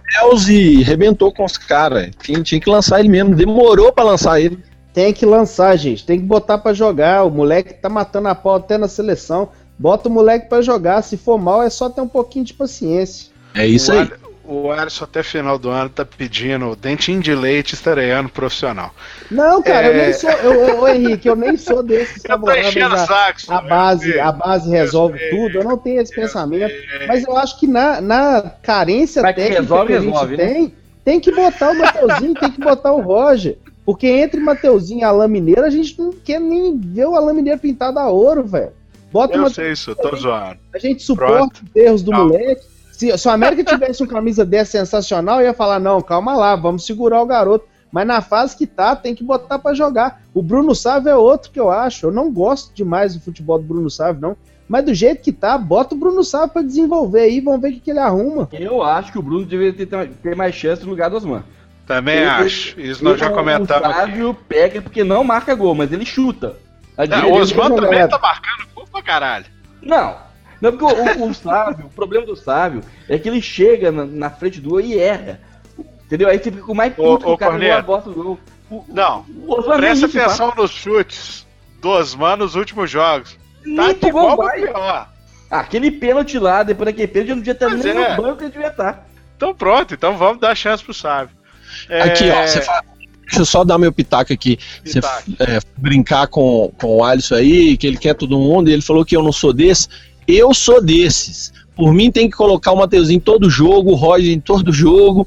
Deus e arrebentou com os caras. Tinha, tinha que lançar ele mesmo. Demorou pra lançar ele. Tem que lançar, gente. Tem que botar pra jogar. O moleque tá matando a pau até na seleção. Bota o moleque pra jogar. Se for mal, é só ter um pouquinho de paciência. É isso aí. O Alisson até final do ano tá pedindo dentinho de leite estreando profissional. Não, cara, É... eu nem sou. Eu, eu, ô, Henrique, eu nem sou desses Eu tô enchendo o saco. a base, a base resolve tudo. Eu não tenho esse pensamento. Mas eu acho que na, na carência Mas que técnica resolve, que a gente resolve, né? tem, tem que botar o Mateuzinho, tem que botar o Roger. Porque entre Mateuzinho e Alain Mineiro, a gente não quer nem ver o Alain Mineiro pintado a ouro, velho. Bota Eu uma... sei isso, eu tô zoando. A gente suporta Pronto. os erros do Não. moleque. Se, se o América tivesse uma camisa dessa sensacional, eu ia falar, não, calma lá, vamos segurar o garoto. Mas na fase que tá, tem que botar pra jogar. O Bruno Sávio é outro que eu acho. Eu não gosto demais do futebol do Bruno Sávio, não. Mas do jeito que tá, bota o Bruno Sávio pra desenvolver aí, vamos ver o que, que ele arruma. Eu acho que o Bruno deveria ter, ter mais chance no lugar do Osman. Também Ele- acho. Isso nós já O- comentamos. O Sávio pega porque não marca gol, mas ele chuta. A É, direita- o Osman ele- também tá marcando gol pra caralho. Não. Não, porque o, o, o Sávio, o problema do Sávio é que ele chega na, na frente do gol e erra. Entendeu? Aí você fica com mais puto Ô, que o ô, cara Corneto. não bosta do gol. O, Não, o Osman nem presta isso atenção nos chutes do Osman nos últimos jogos. faz. Tá Nem pro igual gol ou vai. pior. Ah, aquele pênalti lá, depois daquele pênalti, eu não devia estar Pois nem é. no banco que ele devia estar. Então pronto, então vamos dar chance pro Sávio. É, Aqui, ó, você fala. Deixa eu só dar meu pitaco aqui. Você Pitaco. é, brincar com, com o Alisson aí, que ele quer todo mundo, e ele falou que eu não sou desse. Eu sou desses. Por mim tem que colocar o Mateuzinho em todo jogo, o Roger em todo jogo,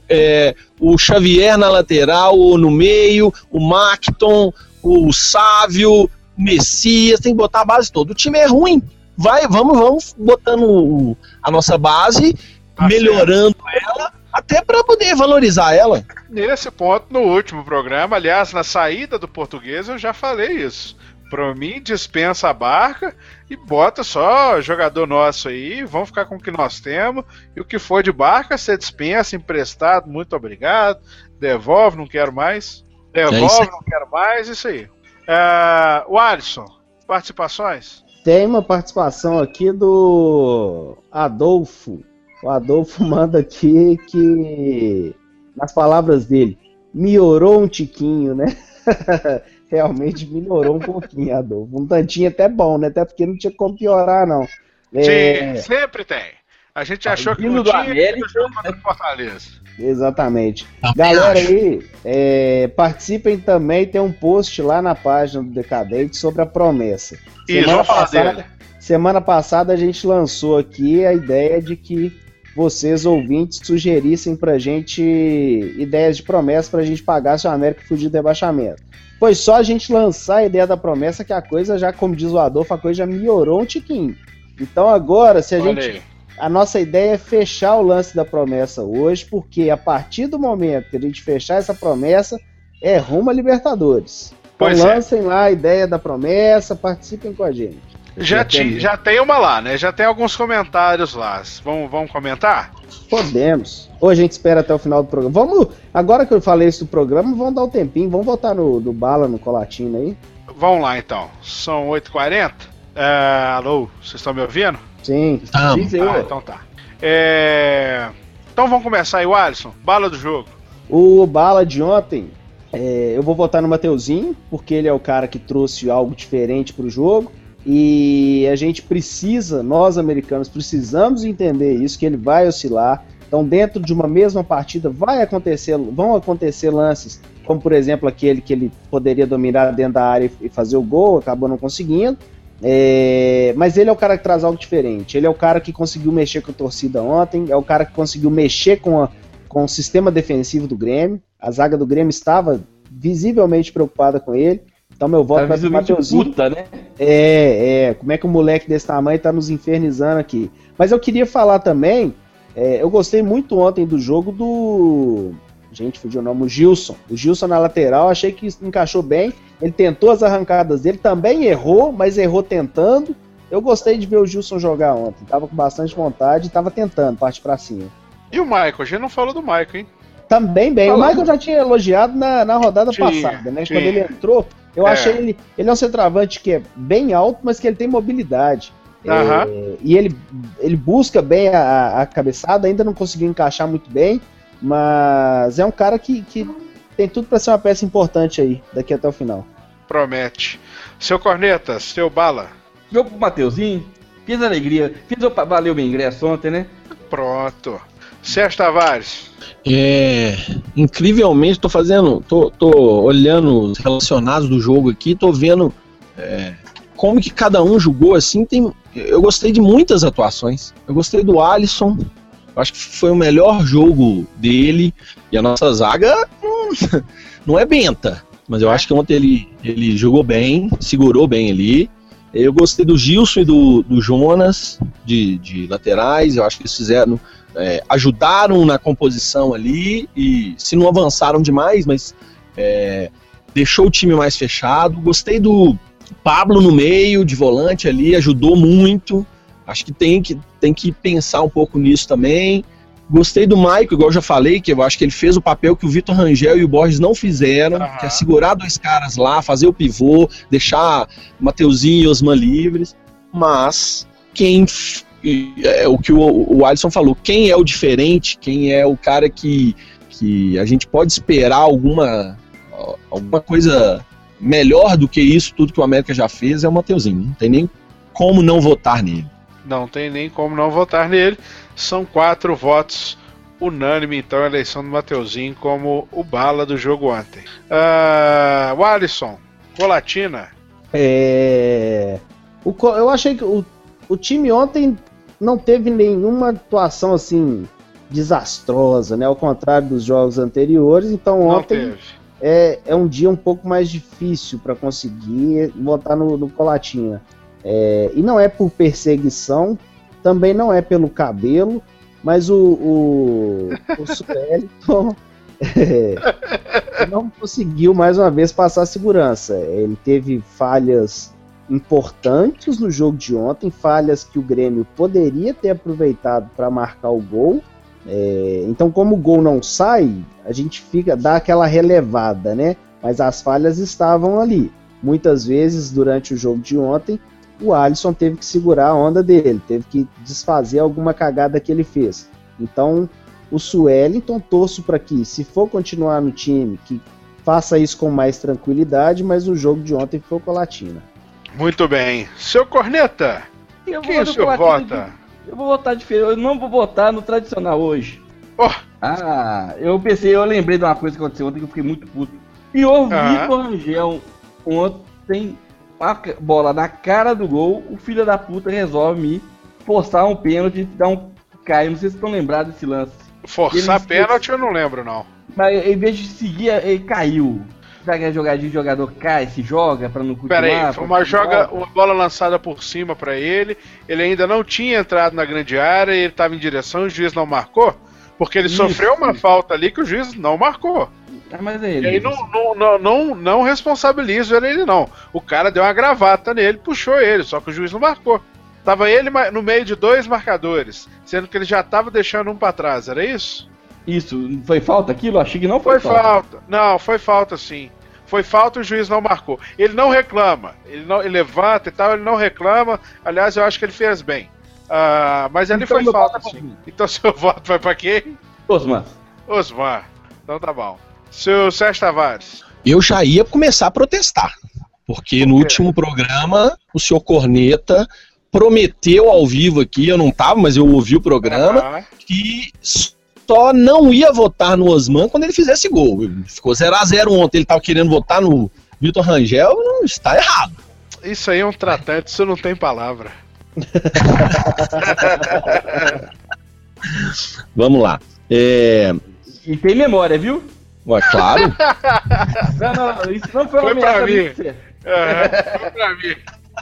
é, o Xavier na lateral, ou no meio, o Macton, o Sávio, o Messias, tem que botar a base toda. O time é ruim. Vai, vamos, vamos botando o- a nossa base, Tá melhorando ela, até para poder valorizar ela. Nesse ponto, no último programa, aliás, na saída do português, eu já falei isso. Pra mim, dispensa a barca e bota só jogador nosso aí, vamos ficar com o que nós temos, e o que for de barca, você dispensa, emprestado, muito obrigado, devolve, não quero mais, É isso devolve, aí. não quero mais, isso aí. Ah, o Alisson, participações? Tem uma participação aqui do Adolfo. O Adolfo manda aqui que, nas palavras dele, melhorou um tiquinho, né? Realmente melhorou um pouquinho, Adolfo. Um tantinho até bom, né? Até porque não tinha como piorar, não. É, Sim, sempre tem. A gente achou que vindo não do tinha América, no jogo contra o Fortaleza. exatamente. Também Galera acho. aí, é, participem também, tem um post lá na página do Decadente sobre a promessa. Isso, vamos falar dele. semana passada a gente lançou aqui a ideia de que vocês, ouvintes, sugerissem pra gente ideias de promessa pra gente pagar se o América fugir do rebaixamento. Foi só a gente lançar a ideia da promessa que a coisa já, como diz o Adolfo, a coisa já melhorou um tiquinho. Então agora, se a Olha gente... aí. A nossa ideia é fechar o lance da promessa hoje, porque a partir do momento que a gente fechar essa promessa, é rumo a Libertadores. Então Pois é. lancem lá a ideia da promessa, participem com a gente. Já, Já ti- tem. já tem uma lá, né? Já tem alguns comentários lá. Vamos, vamos comentar? Podemos. Hoje a gente espera até o final do programa. Vamos, agora que eu falei isso do programa, vamos dar um tempinho, vamos voltar no, no Bala, no Colatina aí. Vamos lá então. São oito e quarenta. É, alô, vocês estão me ouvindo? Sim. Ah, Sim, senhor. Ah, então tá. É, Então vamos começar aí, o Alisson. Bala do jogo. O Bala de ontem, é, eu vou votar no Mateuzinho, porque ele é o cara que trouxe algo diferente pro jogo. E a gente precisa, nós americanos, precisamos entender isso, que ele vai oscilar. Então, dentro de uma mesma partida, vai acontecer, vão acontecer lances, como por exemplo aquele que ele poderia dominar dentro da área e fazer o gol, acabou não conseguindo. É, mas ele é o cara que traz algo diferente. Ele é o cara que conseguiu mexer com a torcida ontem, é o cara que conseguiu mexer com, a, com o sistema defensivo do Grêmio. A zaga do Grêmio estava visivelmente preocupada com ele. Então meu voto Tá vai pro visualmente Mateuzinho. puta, né? É, é, como é que um moleque desse tamanho tá nos infernizando aqui. Mas eu queria falar também, é, eu gostei muito ontem do jogo do... Gente, fugiu o nome, o Gilson. O Gilson na lateral, achei que isso encaixou bem. Ele tentou as arrancadas dele, também errou, mas errou tentando. Eu gostei de ver o Gilson jogar ontem. Tava com bastante vontade e tava tentando partir pra cima. E o Michael? A gente não falou do Michael, hein? Também bem. O Michael já tinha elogiado na, na rodada Tinha, passada, né? tinha. Quando ele entrou, eu É. achei ele... Ele é um centroavante que é bem alto, mas que ele tem mobilidade. Aham. É, e ele, ele busca bem a, a cabeçada, ainda não conseguiu encaixar muito bem, mas é um cara que, que tem tudo para ser uma peça importante aí, daqui até o final. Promete. Seu Corneta, seu Bala. Jogo pro Mateuzinho, fiz alegria, fiz o valeu meu ingresso ontem, né? Pronto. Sérgio Tavares. É, incrivelmente, tô fazendo, tô, tô olhando os relacionados do jogo aqui, tô vendo é, como que cada um jogou assim. Tem, eu gostei de muitas atuações. Eu gostei do Alisson, acho que foi o melhor jogo dele. E a nossa zaga não, não é benta, mas eu acho que ontem ele, ele jogou bem, segurou bem ali. Eu gostei do Gilson e do, do Jonas de, de laterais. Eu acho que eles fizeram É, ajudaram na composição ali, e se não avançaram demais, mas é, deixou o time mais fechado. Gostei do Pablo no meio, de volante ali, ajudou muito. Acho que tem que, tem que pensar um pouco nisso também. Gostei do Maicon, igual eu já falei, que eu acho que ele fez o papel que o Vitor Rangel e o Borges não fizeram, uhum. que é segurar dois caras lá, fazer o pivô, deixar o Mateuzinho e Osman livres. Mas quem... É o que o, o Alisson falou, quem é o diferente, quem é o cara que, que a gente pode esperar alguma, alguma coisa melhor do que isso tudo que o América já fez, é o Mateuzinho. Não tem nem como não votar nele. Não tem nem como não votar nele. São quatro votos unânime, então, a eleição do Mateuzinho como o bala do jogo ontem. Uh, o Alisson, Colatina. É... O, eu achei que o, o time ontem não teve nenhuma atuação assim desastrosa, né? Ao contrário dos jogos anteriores. Então ontem é, é um dia um pouco mais difícil para conseguir votar no, no Colatina. É, e não é por perseguição, também não é pelo cabelo, mas o, o, o Suelton é, não conseguiu mais uma vez passar a segurança. Ele teve falhas importantes no jogo de ontem, falhas que o Grêmio poderia ter aproveitado para marcar o gol. É, então, como o gol não sai, a gente fica dá aquela relevada, né? Mas as falhas estavam ali. Muitas vezes durante o jogo de ontem, o Alisson teve que segurar a onda dele, teve que desfazer alguma cagada que ele fez. Então, o Suelton, torço para que, se for continuar no time, que faça isso com mais tranquilidade, mas o jogo de ontem foi Colatina. Muito bem. Seu Corneta, eu quem o senhor vota? De... Eu vou votar diferente, eu não vou votar no tradicional hoje. Oh. Ah, eu pensei, eu lembrei de uma coisa que aconteceu ontem que eu fiquei muito puto. E o Vitor Rangel ontem, a bola na cara do gol, o filho da puta resolve me forçar um pênalti e dar um caio. Não sei se estão lembrados desse lance. Forçar pênalti eu não lembro, não. Mas em vez de seguir, ele caiu. Já que é jogadinho, o jogador cai, se joga pra não continuar. Pera aí, foi uma, joga, uma bola lançada por cima pra ele, ele ainda não tinha entrado na grande área, ele estava em direção, o juiz não marcou, porque ele isso, sofreu uma isso. falta ali que o juiz não marcou. Ah, mas é ele. E aí não, não, não, não, não responsabilizo ele não. O cara deu uma gravata nele, puxou ele, só que o juiz não marcou. Tava ele no meio de dois marcadores, sendo que ele já tava deixando um pra trás, era isso? Isso, foi falta aquilo? Achei que não foi, foi falta. falta. Não, foi falta sim. Foi falta e o juiz não marcou. Ele não reclama. Ele, não, ele levanta e tal, ele não reclama. Aliás, eu acho que ele fez bem. Uh, mas ali então, foi falta sim. Então seu voto vai pra quem? Osmar. Osmar. Então tá bom. Seu Sérgio Tavares. Eu já ia começar a protestar. Porque Por no último programa, o senhor Corneta prometeu ao vivo aqui, eu não tava, mas eu ouvi o programa, uhum. que só não ia votar no Osman quando ele fizesse gol. Ficou zero a zero ontem, ele tava querendo votar no Vitor Rangel, não está errado. Isso aí é um tratante, isso não tem palavra. Vamos lá. É... E tem memória, viu? Ué, claro. Não, não, isso não foi uma foi pra mim. Uhum, foi pra mim.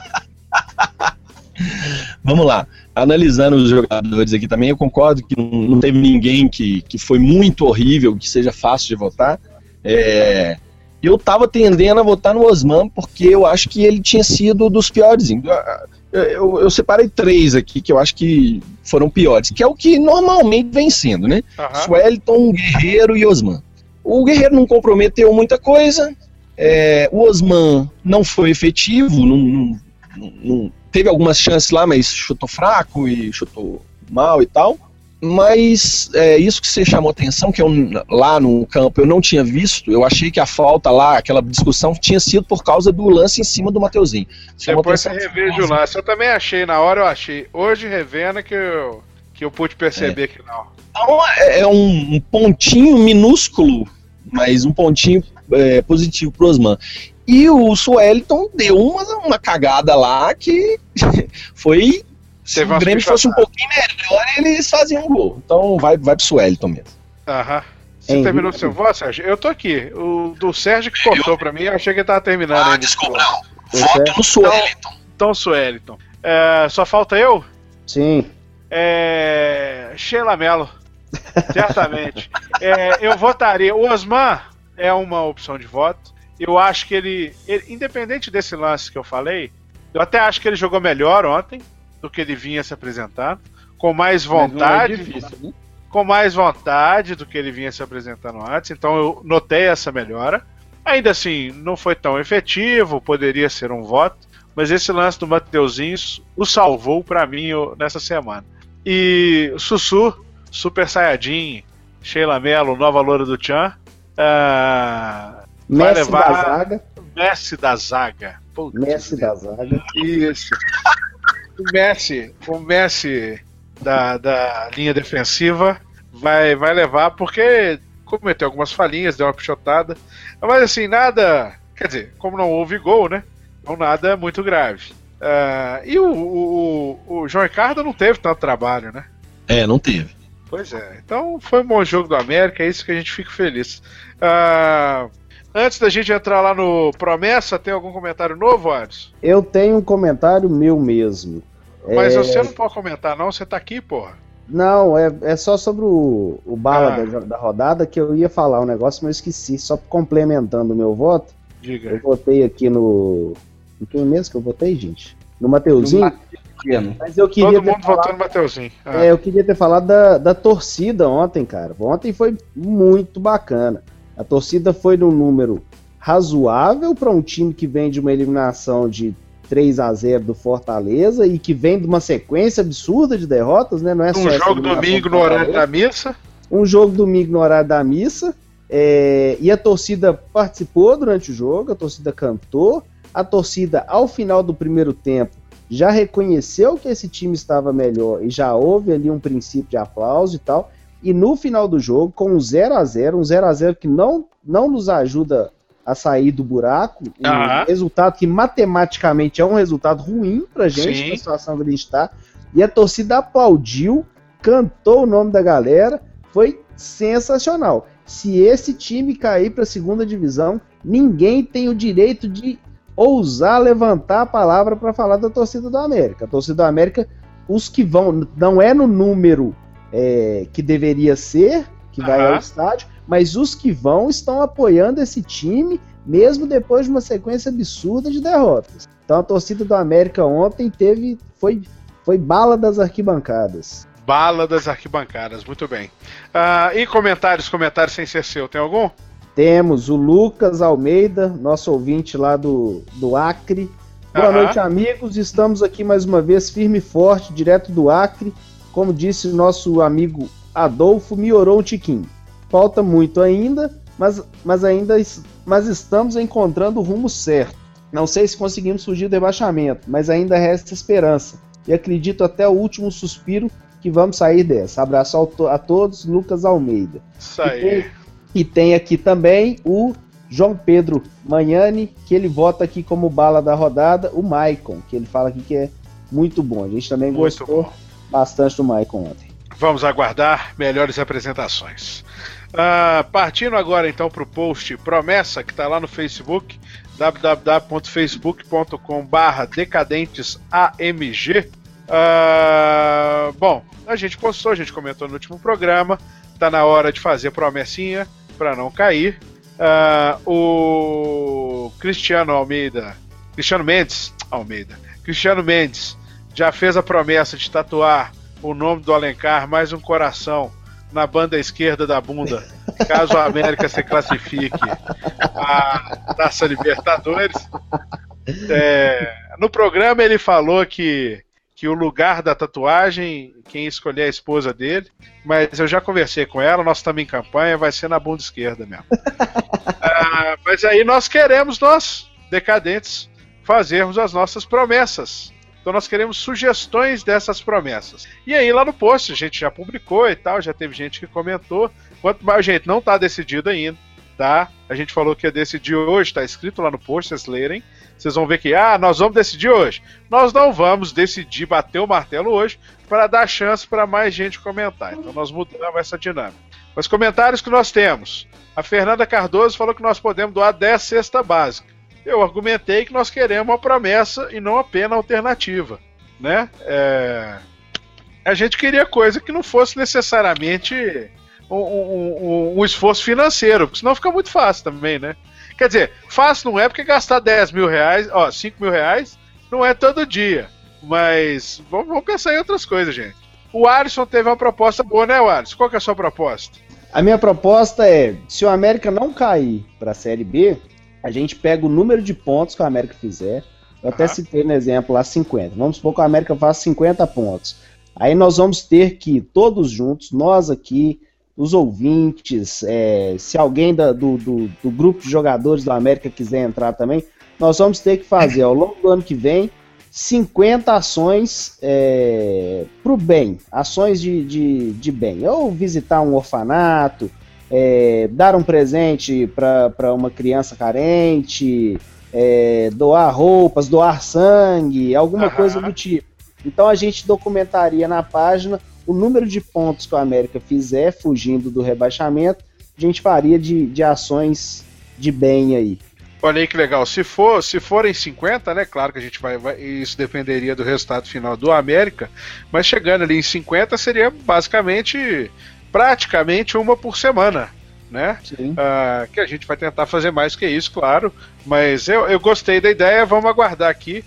Vamos lá, analisando os jogadores aqui também, eu concordo que não, não teve ninguém que, que foi muito horrível, que seja fácil de votar. É, eu tava tendendo a votar no Osman, porque eu acho que ele tinha sido dos piores. Eu, eu, eu separei três aqui que eu acho que foram piores, que é o que normalmente vem sendo, né? Uhum. Suelton, Guerreiro e Osman. O Guerreiro não comprometeu muita coisa, é, o Osman não foi efetivo, não, não, não teve algumas chances lá, mas chutou fraco e chutou mal e tal. Mas é, isso que você chamou atenção, que eu, lá no campo eu não tinha visto, eu achei que a falta lá, aquela discussão, tinha sido por causa do lance em cima do Mateuzinho. Depois você reveja o lance. Eu também achei, na hora eu achei. Hoje, revendo, que eu, que eu pude perceber é. que não. Então, é, é um, um pontinho minúsculo, mas um pontinho é, positivo pro Osman. E o Suelton deu uma, uma cagada lá que foi... Se o Grêmio fosse um pouquinho melhor, eles faziam um gol. Então vai, vai pro Suelton mesmo. Aham. Você Henrique. Terminou seu voto, Sérgio? Eu tô aqui. O do Sérgio que cortou eu... pra mim, eu achei que ele tava terminando. Ah, desculpa, não. Voto no Suelton. Então, Suelton. É, só falta eu? Sim. É... Sheila Mello. Certamente. é, eu votaria. O Osman é uma opção de voto. Eu acho que ele, ele, independente desse lance que eu falei, eu até acho que ele jogou melhor ontem do que ele vinha se apresentando, com mais vontade, é difícil, né? com mais vontade do que ele vinha se apresentando antes, então eu notei essa melhora. Ainda assim, não foi tão efetivo, poderia ser um voto, mas esse lance do Mateuzinho o salvou para mim nessa semana. E Sussu, Super Saiyajin, Sheila Mello, nova loura do Tchan, uh, vai Messi levar da zaga. Messi da zaga. Putz, Messi da zaga. Isso. O Messi, o Messi da, da linha defensiva vai, vai levar, porque cometeu algumas falhinhas, deu uma pichotada, mas assim, nada, quer dizer, como não houve gol, né, não nada muito grave. Uh, e o, o, o João Ricardo não teve tanto trabalho, né? É, não teve. Pois é, então foi um bom jogo do América, é isso que a gente fica feliz. Uh, antes da gente entrar lá no Promessa, tem algum comentário novo, Alisson? Eu tenho um comentário meu mesmo. Mas é... você não pode comentar não, você tá aqui, porra. Não, é, é só sobre o, o bala Ah. da, da rodada que eu ia falar um negócio, mas eu esqueci. Só complementando o meu voto, Diga. eu votei aqui no... Em quem mesmo que eu votei, gente? No Mateuzinho. No Mas eu queria Todo ter mundo falado, votou no Mateuzinho. Ah. é, eu queria ter falado da, da torcida ontem, cara. Ontem foi muito bacana. A torcida foi num número razoável para um time que vem de uma eliminação de três a zero do Fortaleza e que vem de uma sequência absurda de derrotas, né? Não é só Um essa jogo eliminação domingo do no horário Fortaleza. da missa. Um jogo domingo no horário da missa. É, e a torcida participou durante o jogo, a torcida cantou. A torcida, ao final do primeiro tempo, já reconheceu que esse time estava melhor e já houve ali um princípio de aplauso e tal. E no final do jogo, com um zero a zero, um zero a zero que não, não nos ajuda a sair do buraco, um Aham. resultado que matematicamente é um resultado ruim pra gente, Sim. na situação que a gente tá. E a torcida aplaudiu, cantou o nome da galera, foi sensacional. Se esse time cair pra segunda divisão, ninguém tem o direito de ousar levantar a palavra para falar da torcida do América. A torcida do América, os que vão, não é no número é, que deveria ser, que vai Aham. ao estádio, mas os que vão estão apoiando esse time, mesmo depois de uma sequência absurda de derrotas. Então a torcida do América ontem teve, foi, foi bala das arquibancadas. Bala das arquibancadas, muito bem. Ah, e comentários, comentários sem ser seu, tem algum? Temos o Lucas Almeida, nosso ouvinte lá do, do Acre. Boa Aham. noite, amigos. Estamos aqui mais uma vez, firme e forte, direto do Acre. Como disse o nosso amigo Adolfo, melhorou um tiquinho. Falta muito ainda, mas, mas ainda mas estamos encontrando o rumo certo. Não sei se conseguimos fugir do rebaixamento, mas ainda resta esperança. E acredito até o último suspiro que vamos sair dessa. Abraço ao to- a todos, Lucas Almeida. Isso E aí. tem, e tem aqui também o João Pedro Manhani, que ele vota aqui como bala da rodada, o Maicon, que ele fala aqui que é muito bom. A gente também Muito gostou bom. bastante do Maicon ontem. Vamos aguardar melhores apresentações. Ah, partindo agora então para o post Promessa, que está lá no Facebook, w w w ponto facebook ponto com barra decadentes A M G. Ah, bom, a gente postou, a gente comentou no último programa, tá na hora de fazer promessinha para não cair. Ah, o Cristiano Almeida, Cristiano Mendes Almeida, Cristiano Mendes já fez a promessa de tatuar o nome do Alencar mais um coração na banda esquerda da bunda, caso a América se classifique a Taça Libertadores. É, no programa ele falou que, que o lugar da tatuagem, quem escolher é a esposa dele, mas eu já conversei com ela, nós estamos em campanha, vai ser na bunda esquerda mesmo. ah, mas aí nós queremos, nós, decadentes, fazermos as nossas promessas. Então nós queremos sugestões dessas promessas. E aí lá no post a gente já publicou e tal, já teve gente que comentou. Quanto mais, gente, não está decidido ainda, tá? A gente falou que ia decidir hoje, está escrito lá no post, vocês lerem. Vocês vão ver que, ah, nós vamos decidir hoje. Nós não vamos decidir bater o martelo hoje para dar chance para mais gente comentar. Então nós mudamos essa dinâmica. Os comentários que nós temos. A Fernanda Cardoso falou que nós podemos doar dez cestas básicas. Eu argumentei que nós queremos uma promessa e não apenas alternativa, né? É... A gente queria coisa que não fosse necessariamente um, um, um, um esforço financeiro, porque senão fica muito fácil também, né? Quer dizer, fácil não é, porque gastar dez mil reais, ó, cinco mil reais não é todo dia, mas vamos, vamos pensar em outras coisas, gente. O Alisson teve uma proposta boa, né, Alisson? Qual que é a sua proposta? A minha proposta é, se o América não cair para a Série B, a gente pega o número de pontos que o América fizer. Eu até citei no exemplo lá cinquenta. Vamos supor que o América faça cinquenta pontos. Aí nós vamos ter que, todos juntos, nós aqui, os ouvintes, é, se alguém da, do, do, do grupo de jogadores do América quiser entrar também, nós vamos ter que fazer, ao longo do ano que vem, cinquenta ações é, pro bem, ações de, de, de bem. Ou visitar um orfanato, É, dar um presente para uma criança carente, é, doar roupas, doar sangue, alguma uhum. coisa do tipo. Então a gente documentaria na página o número de pontos que o América fizer fugindo do rebaixamento, a gente faria de, de ações de bem aí. Olha aí que legal, se for, se forem cinquenta, né, claro que a gente vai, vai, isso dependeria do resultado final do América, mas chegando ali em cinquenta seria basicamente... praticamente uma por semana, né? Uh, que a gente vai tentar fazer mais que isso, claro, mas eu, eu gostei da ideia, vamos aguardar aqui.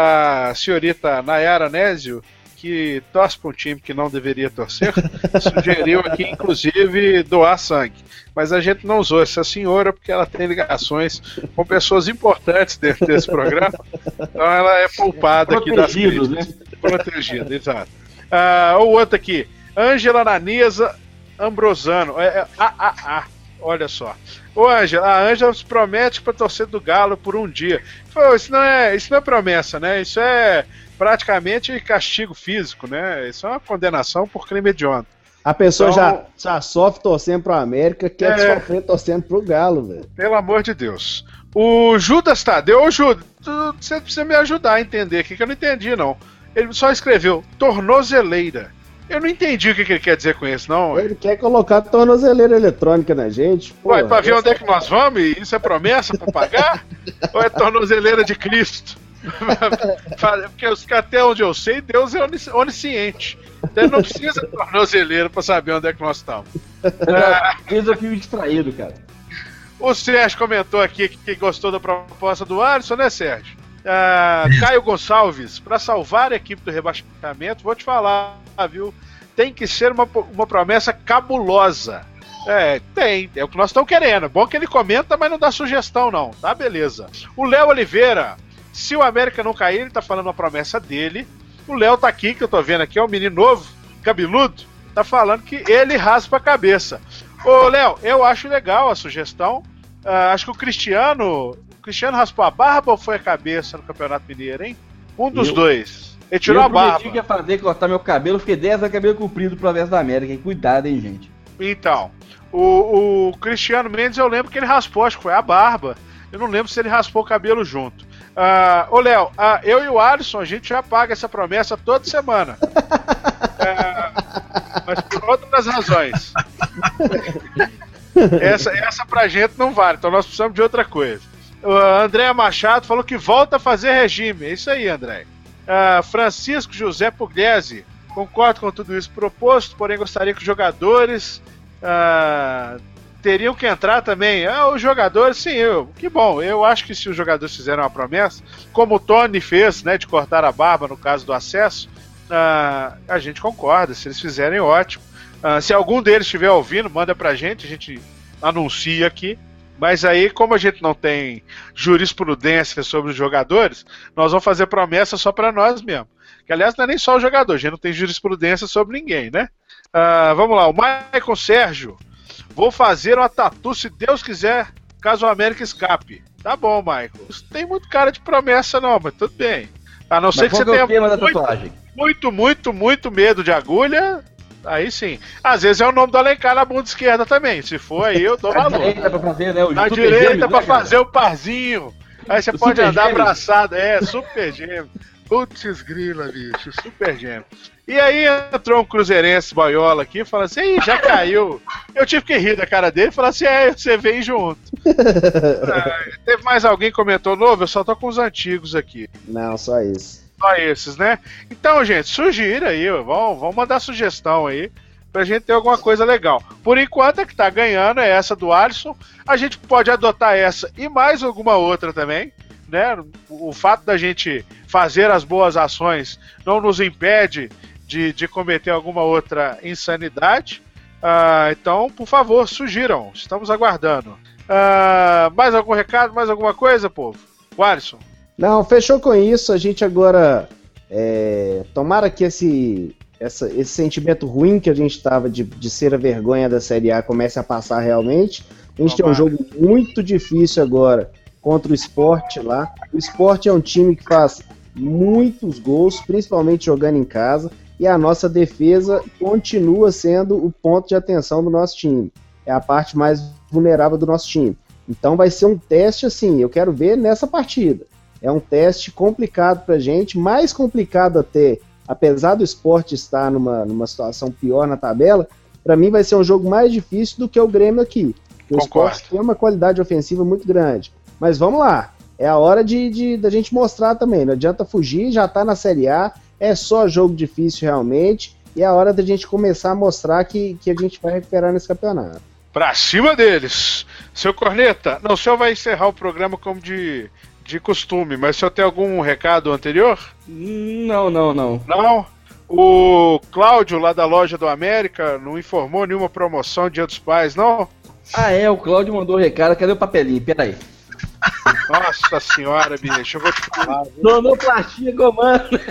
A senhorita Nayara Nésio, que torce para um time que não deveria torcer, sugeriu aqui, inclusive, doar sangue. Mas a gente não usou essa senhora porque ela tem ligações com pessoas importantes dentro desse programa, então ela é poupada aqui das críticas. Né? Protegida, exato. Uh, o outro aqui, Ângela Nanisa Ambrosano, é, é, ah, ah, ah, olha só. Ô Ângela, a Ângela se promete para torcer do Galo por um dia. Pô, isso não é, isso não é promessa, né? Isso é praticamente castigo físico, né? Isso é uma condenação por crime hediondo. A pessoa então, já, já sofre torcendo pro América, quer é, sofrer torcendo pro Galo, velho. Pelo amor de Deus. O Judas Tadeu, ô Judas, tu, você precisa me ajudar a entender aqui, que eu não entendi, não. Ele só escreveu tornozeleira. Eu não entendi o que ele quer dizer com isso, não. Ele quer colocar tornozeleira eletrônica na gente. Pô, Ué, pra ver onde é que nós vamos? E isso é promessa pra pagar? Ou é tornozeleira de Cristo? Porque até onde eu sei, Deus é onisciente. Então ele não precisa de tornozeleira pra saber onde é que nós estamos. Eles eu fico distraído, cara. O Sérgio comentou aqui que gostou da proposta do Alisson, né, Sérgio? Uh, Caio Gonçalves, para salvar a equipe do rebaixamento, vou te falar, viu? Tem que ser uma, uma promessa cabulosa. É, tem, é o que nós estamos querendo. Bom que ele comenta, mas não dá sugestão, não. Tá, beleza. O Léo Oliveira, se o América não cair, ele tá falando a promessa dele. O Léo tá aqui, que eu tô vendo aqui, é um menino novo, cabeludo, tá falando que ele raspa a cabeça. Ô, Léo, eu acho legal a sugestão. Uh, acho que o Cristiano. O Cristiano raspou a barba ou foi a cabeça no Campeonato Mineiro, hein? Um dos eu, dois. Ele tirou a barba. Eu prometi que ia fazer, cortar meu cabelo, fiquei dez anos cabelo comprido pro Vez da América. Hein? Cuidado, hein, gente. Então, o, o Cristiano Mendes, eu lembro que ele raspou, acho que foi a barba. Eu não lembro se ele raspou o cabelo junto. Uh, ô, Léo, uh, eu e o Alisson, a gente já paga essa promessa toda semana. uh, mas por outras razões. essa, essa pra gente não vale, então nós precisamos de outra coisa. O André Machado falou que volta a fazer regime. É isso aí, André. Uh, Francisco José Pugliese, concordo com tudo isso proposto, porém gostaria que os jogadores uh, teriam que entrar também. Ah, os jogadores, sim, eu. Que bom. Eu acho que se os jogadores fizeram uma promessa, como o Tony fez, né, de cortar a barba no caso do acesso, uh, a gente concorda. Se eles fizerem, ótimo. Uh, se algum deles estiver ouvindo, manda pra gente, a gente anuncia aqui. Mas aí, como a gente não tem jurisprudência sobre os jogadores, nós vamos fazer promessa só para nós mesmo. Que, aliás, não é nem só o jogador, a gente não tem jurisprudência sobre ninguém, né? Uh, vamos lá, o Maicon Sérgio. Vou fazer uma tatu, se Deus quiser, caso o América escape. Tá bom, Maicon. Não tem muito cara de promessa não, mas tudo bem. A não ser que você tenha muito, muito, muito, muito medo de agulha... Aí sim. Às vezes é o nome do Alencar na bunda esquerda também. Se for aí, eu dou valor. Na direita pra fazer, né? O na direita gêmeo, pra né, fazer o parzinho. Aí você o pode andar gêmeo. Abraçado. É, super gêmeo. Putz grila, bicho. Super gêmeo. E aí entrou um cruzeirense boiola aqui e falou assim, Ih, já caiu. Eu tive que rir da cara dele e falar assim, é, você vem junto. ah, teve mais alguém que comentou novo? Eu só tô com os antigos aqui. Não, só isso. Só esses, né? Então, gente, sugira aí, vamos, vamos mandar sugestão aí pra gente ter alguma coisa legal. Por enquanto, a que tá ganhando é essa do Alisson. A gente pode adotar essa e mais alguma outra também, né? O fato da gente fazer as boas ações não nos impede de, de cometer alguma outra insanidade. Uh, então, por favor, sugiram. Estamos aguardando. Uh, mais algum recado? Mais alguma coisa, povo? O Alisson? Não, fechou com isso. A gente agora, é, tomara que esse, essa, esse sentimento ruim que a gente estava de, de ser a vergonha da Série A comece a passar realmente. A gente tomara. Tem um jogo muito difícil agora contra o Sport lá. O Sport é um time que faz muitos gols, principalmente jogando em casa, e a nossa defesa continua sendo o ponto de atenção do nosso time. É a parte mais vulnerável do nosso time. Então vai ser um teste assim, eu quero ver nessa partida. É um teste complicado pra gente, mais complicado até, apesar do Sport estar numa, numa situação pior na tabela, pra mim vai ser um jogo mais difícil do que o Grêmio aqui. O Sport tem uma qualidade ofensiva muito grande. Mas vamos lá, é a hora de, de, de a gente mostrar também, não adianta fugir, já tá na Série A, é só jogo difícil realmente, e é a hora da gente começar a mostrar que, que a gente vai recuperar nesse campeonato. Pra cima deles! Seu Corneta, não, o senhor vai encerrar o programa como de... de costume, mas o senhor tem algum recado anterior? Não, não, não. Não? O Cláudio, lá da loja do América, não informou nenhuma promoção Dia dos Pais, não? Ah, é, o Cláudio mandou o recado, cadê o papelinho? Peraí. Nossa senhora, bicho, eu vou te falar. Sonoplastia comanda.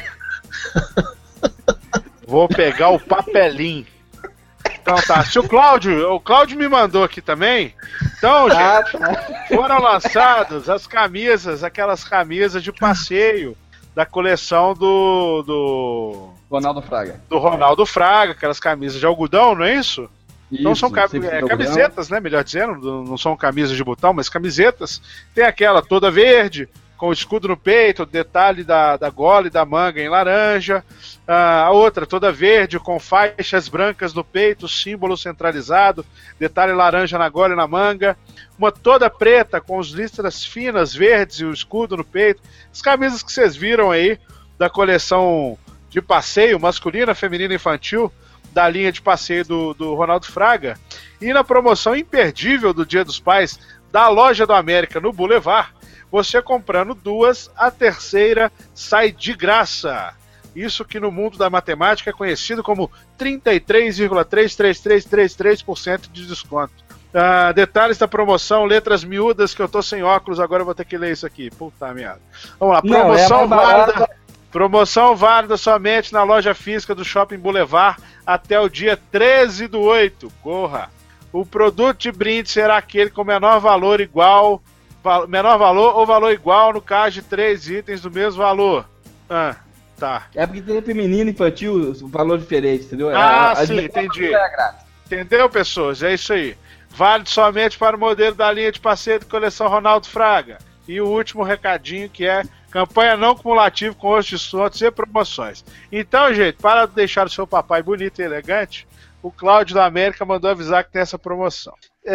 Vou pegar o papelinho. Então tá, se o Cláudio, o Cláudio me mandou aqui também. Então, gente, ah, tá. Foram lançadas as camisas, aquelas camisas de passeio da coleção do, do Ronaldo Fraga. Do Ronaldo Fraga, aquelas camisas de algodão, não é isso? Isso, então são cam é, camisetas, né, melhor dizendo, não são camisas de botão, mas camisetas. Tem aquela toda verde, com o escudo no peito, o detalhe da, da gola e da manga em laranja. Uh, a outra toda verde, com faixas brancas no peito, símbolo centralizado, detalhe laranja na gola e na manga. Uma toda preta, com as listras finas verdes e o escudo no peito. As camisas que vocês viram aí, da coleção de passeio masculina, feminina e infantil, da linha de passeio do, do Ronaldo Fraga. E na promoção imperdível do Dia dos Pais, da loja do América no Boulevard, você comprando duas, a terceira sai de graça. Isso que no mundo da matemática é conhecido como trinta e três vírgula trezentos e trinta e três trinta e três por cento de desconto. Uh, detalhes da promoção, letras miúdas, que eu tô sem óculos, agora eu vou ter que ler isso aqui. Puta merda. Vamos lá, promoção Não, é válida. Promoção válida somente na loja física do Shopping Boulevard até o dia treze do oito. Corra! O produto de brinde será aquele com menor valor igual, val, menor valor ou valor igual no caso de três itens do mesmo valor. Ah, tá. É porque tem feminino e infantil, valor diferente, entendeu? Ah, a, a sim, entendi. Entendeu, pessoas? É isso aí. Válido somente para o modelo da linha de passeio de coleção Ronaldo Fraga. E o último recadinho que é campanha não cumulativa com outros descontos e promoções. Então, gente, para deixar o seu papai bonito e elegante, o Cláudio da América mandou avisar que tem essa promoção.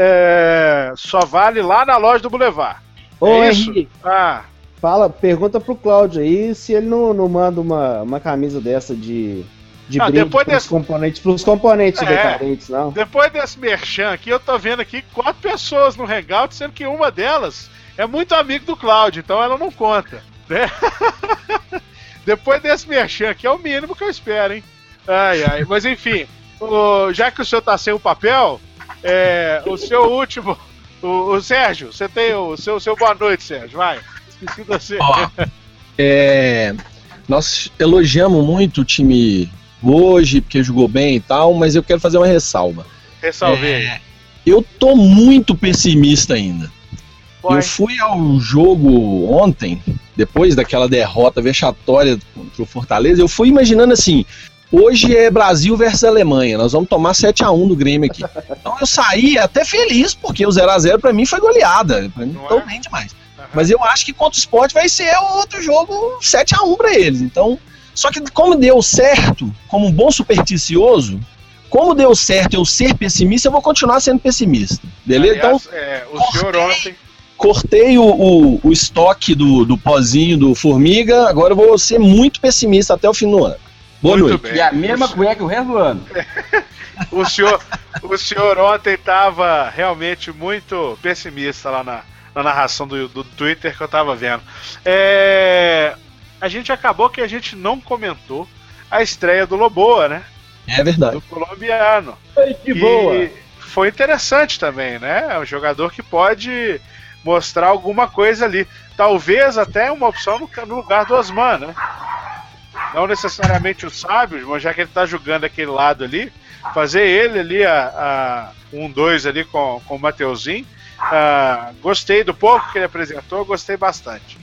É, só vale lá na loja do Boulevard. Ô, é isso? Henrique, ah. Fala, pergunta pro Cláudio aí se ele não, não manda uma, uma camisa dessa de, de ah, brinde pros, desse... componentes, pros componentes é, decadentes, não? Depois desse merchan aqui, eu tô vendo aqui quatro pessoas no Hangout, sendo que uma delas é muito amigo do Cláudio, então ela não conta. Né? Depois desse merchan aqui é o mínimo que eu espero, hein? Ai, ai. Mas enfim, o, já que o senhor tá sem o papel, é, o seu último O, o Sérgio, você tem o seu, seu boa noite, Sérgio, vai. Esqueci de você. Ó, é, nós elogiamos muito o time hoje, porque jogou bem e tal, mas eu quero fazer uma ressalva. Ressalvei. É, eu tô muito pessimista ainda. Pode. Eu fui ao jogo ontem, depois daquela derrota vexatória contra o Fortaleza, eu fui imaginando assim, hoje é Brasil versus Alemanha, nós vamos tomar sete a um do Grêmio aqui. Então eu saí até feliz, porque o zero a zero pra mim foi goleada, pra mim tô bem demais. Uhum. Mas eu acho que contra o Sport vai ser outro jogo sete a um pra eles, então... Só que como deu certo, como um bom supersticioso, como deu certo eu ser pessimista, eu vou continuar sendo pessimista, beleza? Aliás, então, é, o cortei, senhor ontem... cortei o, o, o estoque do, do pozinho do Formiga, agora eu vou ser muito pessimista até o fim do ano. Boa Muito noite. bem. E a mesma cueca o resto do ano. O senhor, o senhor ontem estava realmente muito pessimista lá na, na narração do, do Twitter que eu estava vendo. É... A gente acabou que a gente não comentou a estreia do Loboa, né? É verdade. Do colombiano. Que boa! E foi interessante também, né? É um jogador que pode mostrar alguma coisa ali. Talvez até uma opção no, no lugar do Osman, né? Não necessariamente o Sábio, mas já que ele tá jogando aquele lado ali, fazer ele ali a, a um dois ali com, com o Mateuzinho. Uh, gostei do pouco que ele apresentou, gostei bastante.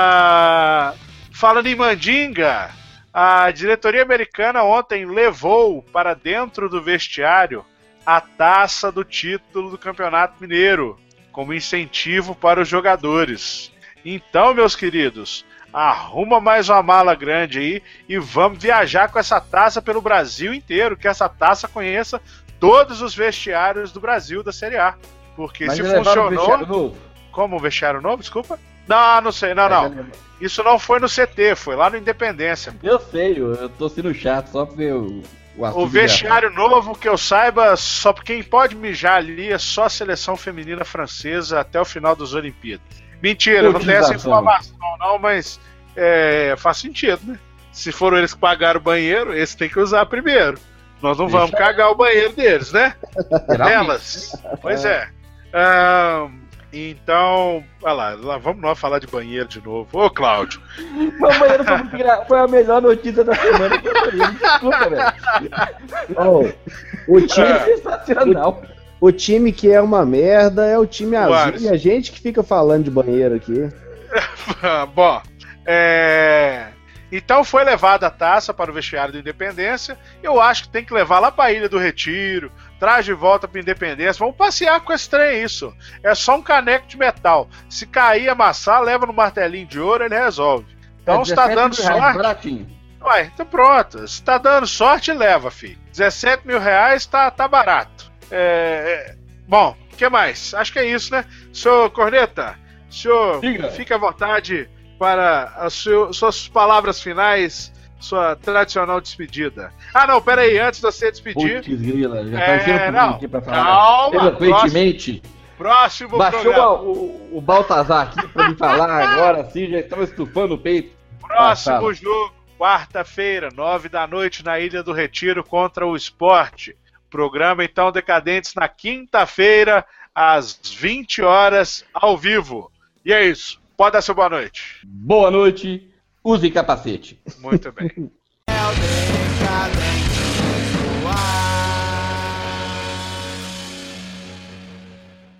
Uh, falando em Mandinga, a diretoria americana ontem levou para dentro do vestiário a taça do título do Campeonato Mineiro, como incentivo para os jogadores. Então, meus queridos, arruma mais uma mala grande aí e vamos viajar com essa taça pelo Brasil inteiro, que essa taça conheça todos os vestiários do Brasil da Série A. Porque Mas se funcionou... funcionou... Novo. Como, um vestiário novo? Desculpa? Não, não sei, não, não. Isso não foi no C T, foi lá no Independência. Eu sei, eu, eu tô sendo chato só porque o... O, o vestiário novo, que eu saiba, só quem pode mijar ali é só a seleção feminina francesa até o final das Olimpíadas. Mentira, não tem essa informação não, mas é, faz sentido, né? Se foram eles que pagaram o banheiro, eles têm que usar primeiro. Nós não Deixa vamos cagar o banheiro deles, né? Delas. Pois é. Um, então, olha lá, lá, vamos nós falar de banheiro de novo. Ô, Cláudio. O banheiro foi, muito gra... foi a melhor notícia da semana que eu falei. Desculpa, velho. Oh, o time é sensacional. O, o time que é uma merda é o time azul Vários. E a gente que fica falando de banheiro aqui. Bom, é... então foi levada a taça para o vestiário do Independência. Eu acho que tem que levar lá para a Ilha do Retiro, traz de volta para Independência. Vamos passear com esse trem, isso. É só um caneco de metal. Se cair, amassar, leva no martelinho de ouro, ele resolve. Então, é, se tá dando sorte... Baratinho. Ué, então pronto. Se tá dando sorte, leva, filho. dezessete mil reais tá, tá barato. É, é... Bom, o que mais? Acho que é isso, né? Senhor Corneta, senhor, Diga. Fica à vontade para as seu, suas palavras finais, sua tradicional despedida. Ah, não, pera aí, antes de você despedir... Putz, grila, já é, tá enchendo não, aqui pra falar. Calma, eloquentemente. Próximo, próximo baixou programa. o, o Baltazar aqui pra me falar agora, assim, já estava estufando o peito. Próximo ah, jogo, quarta-feira, nove da noite, na Ilha do Retiro, contra o Sport. Programa, então, Decadentes, na quinta-feira, às vinte horas, ao vivo. E é isso. Pode dar seu boa noite. Boa noite. Use capacete. Muito bem.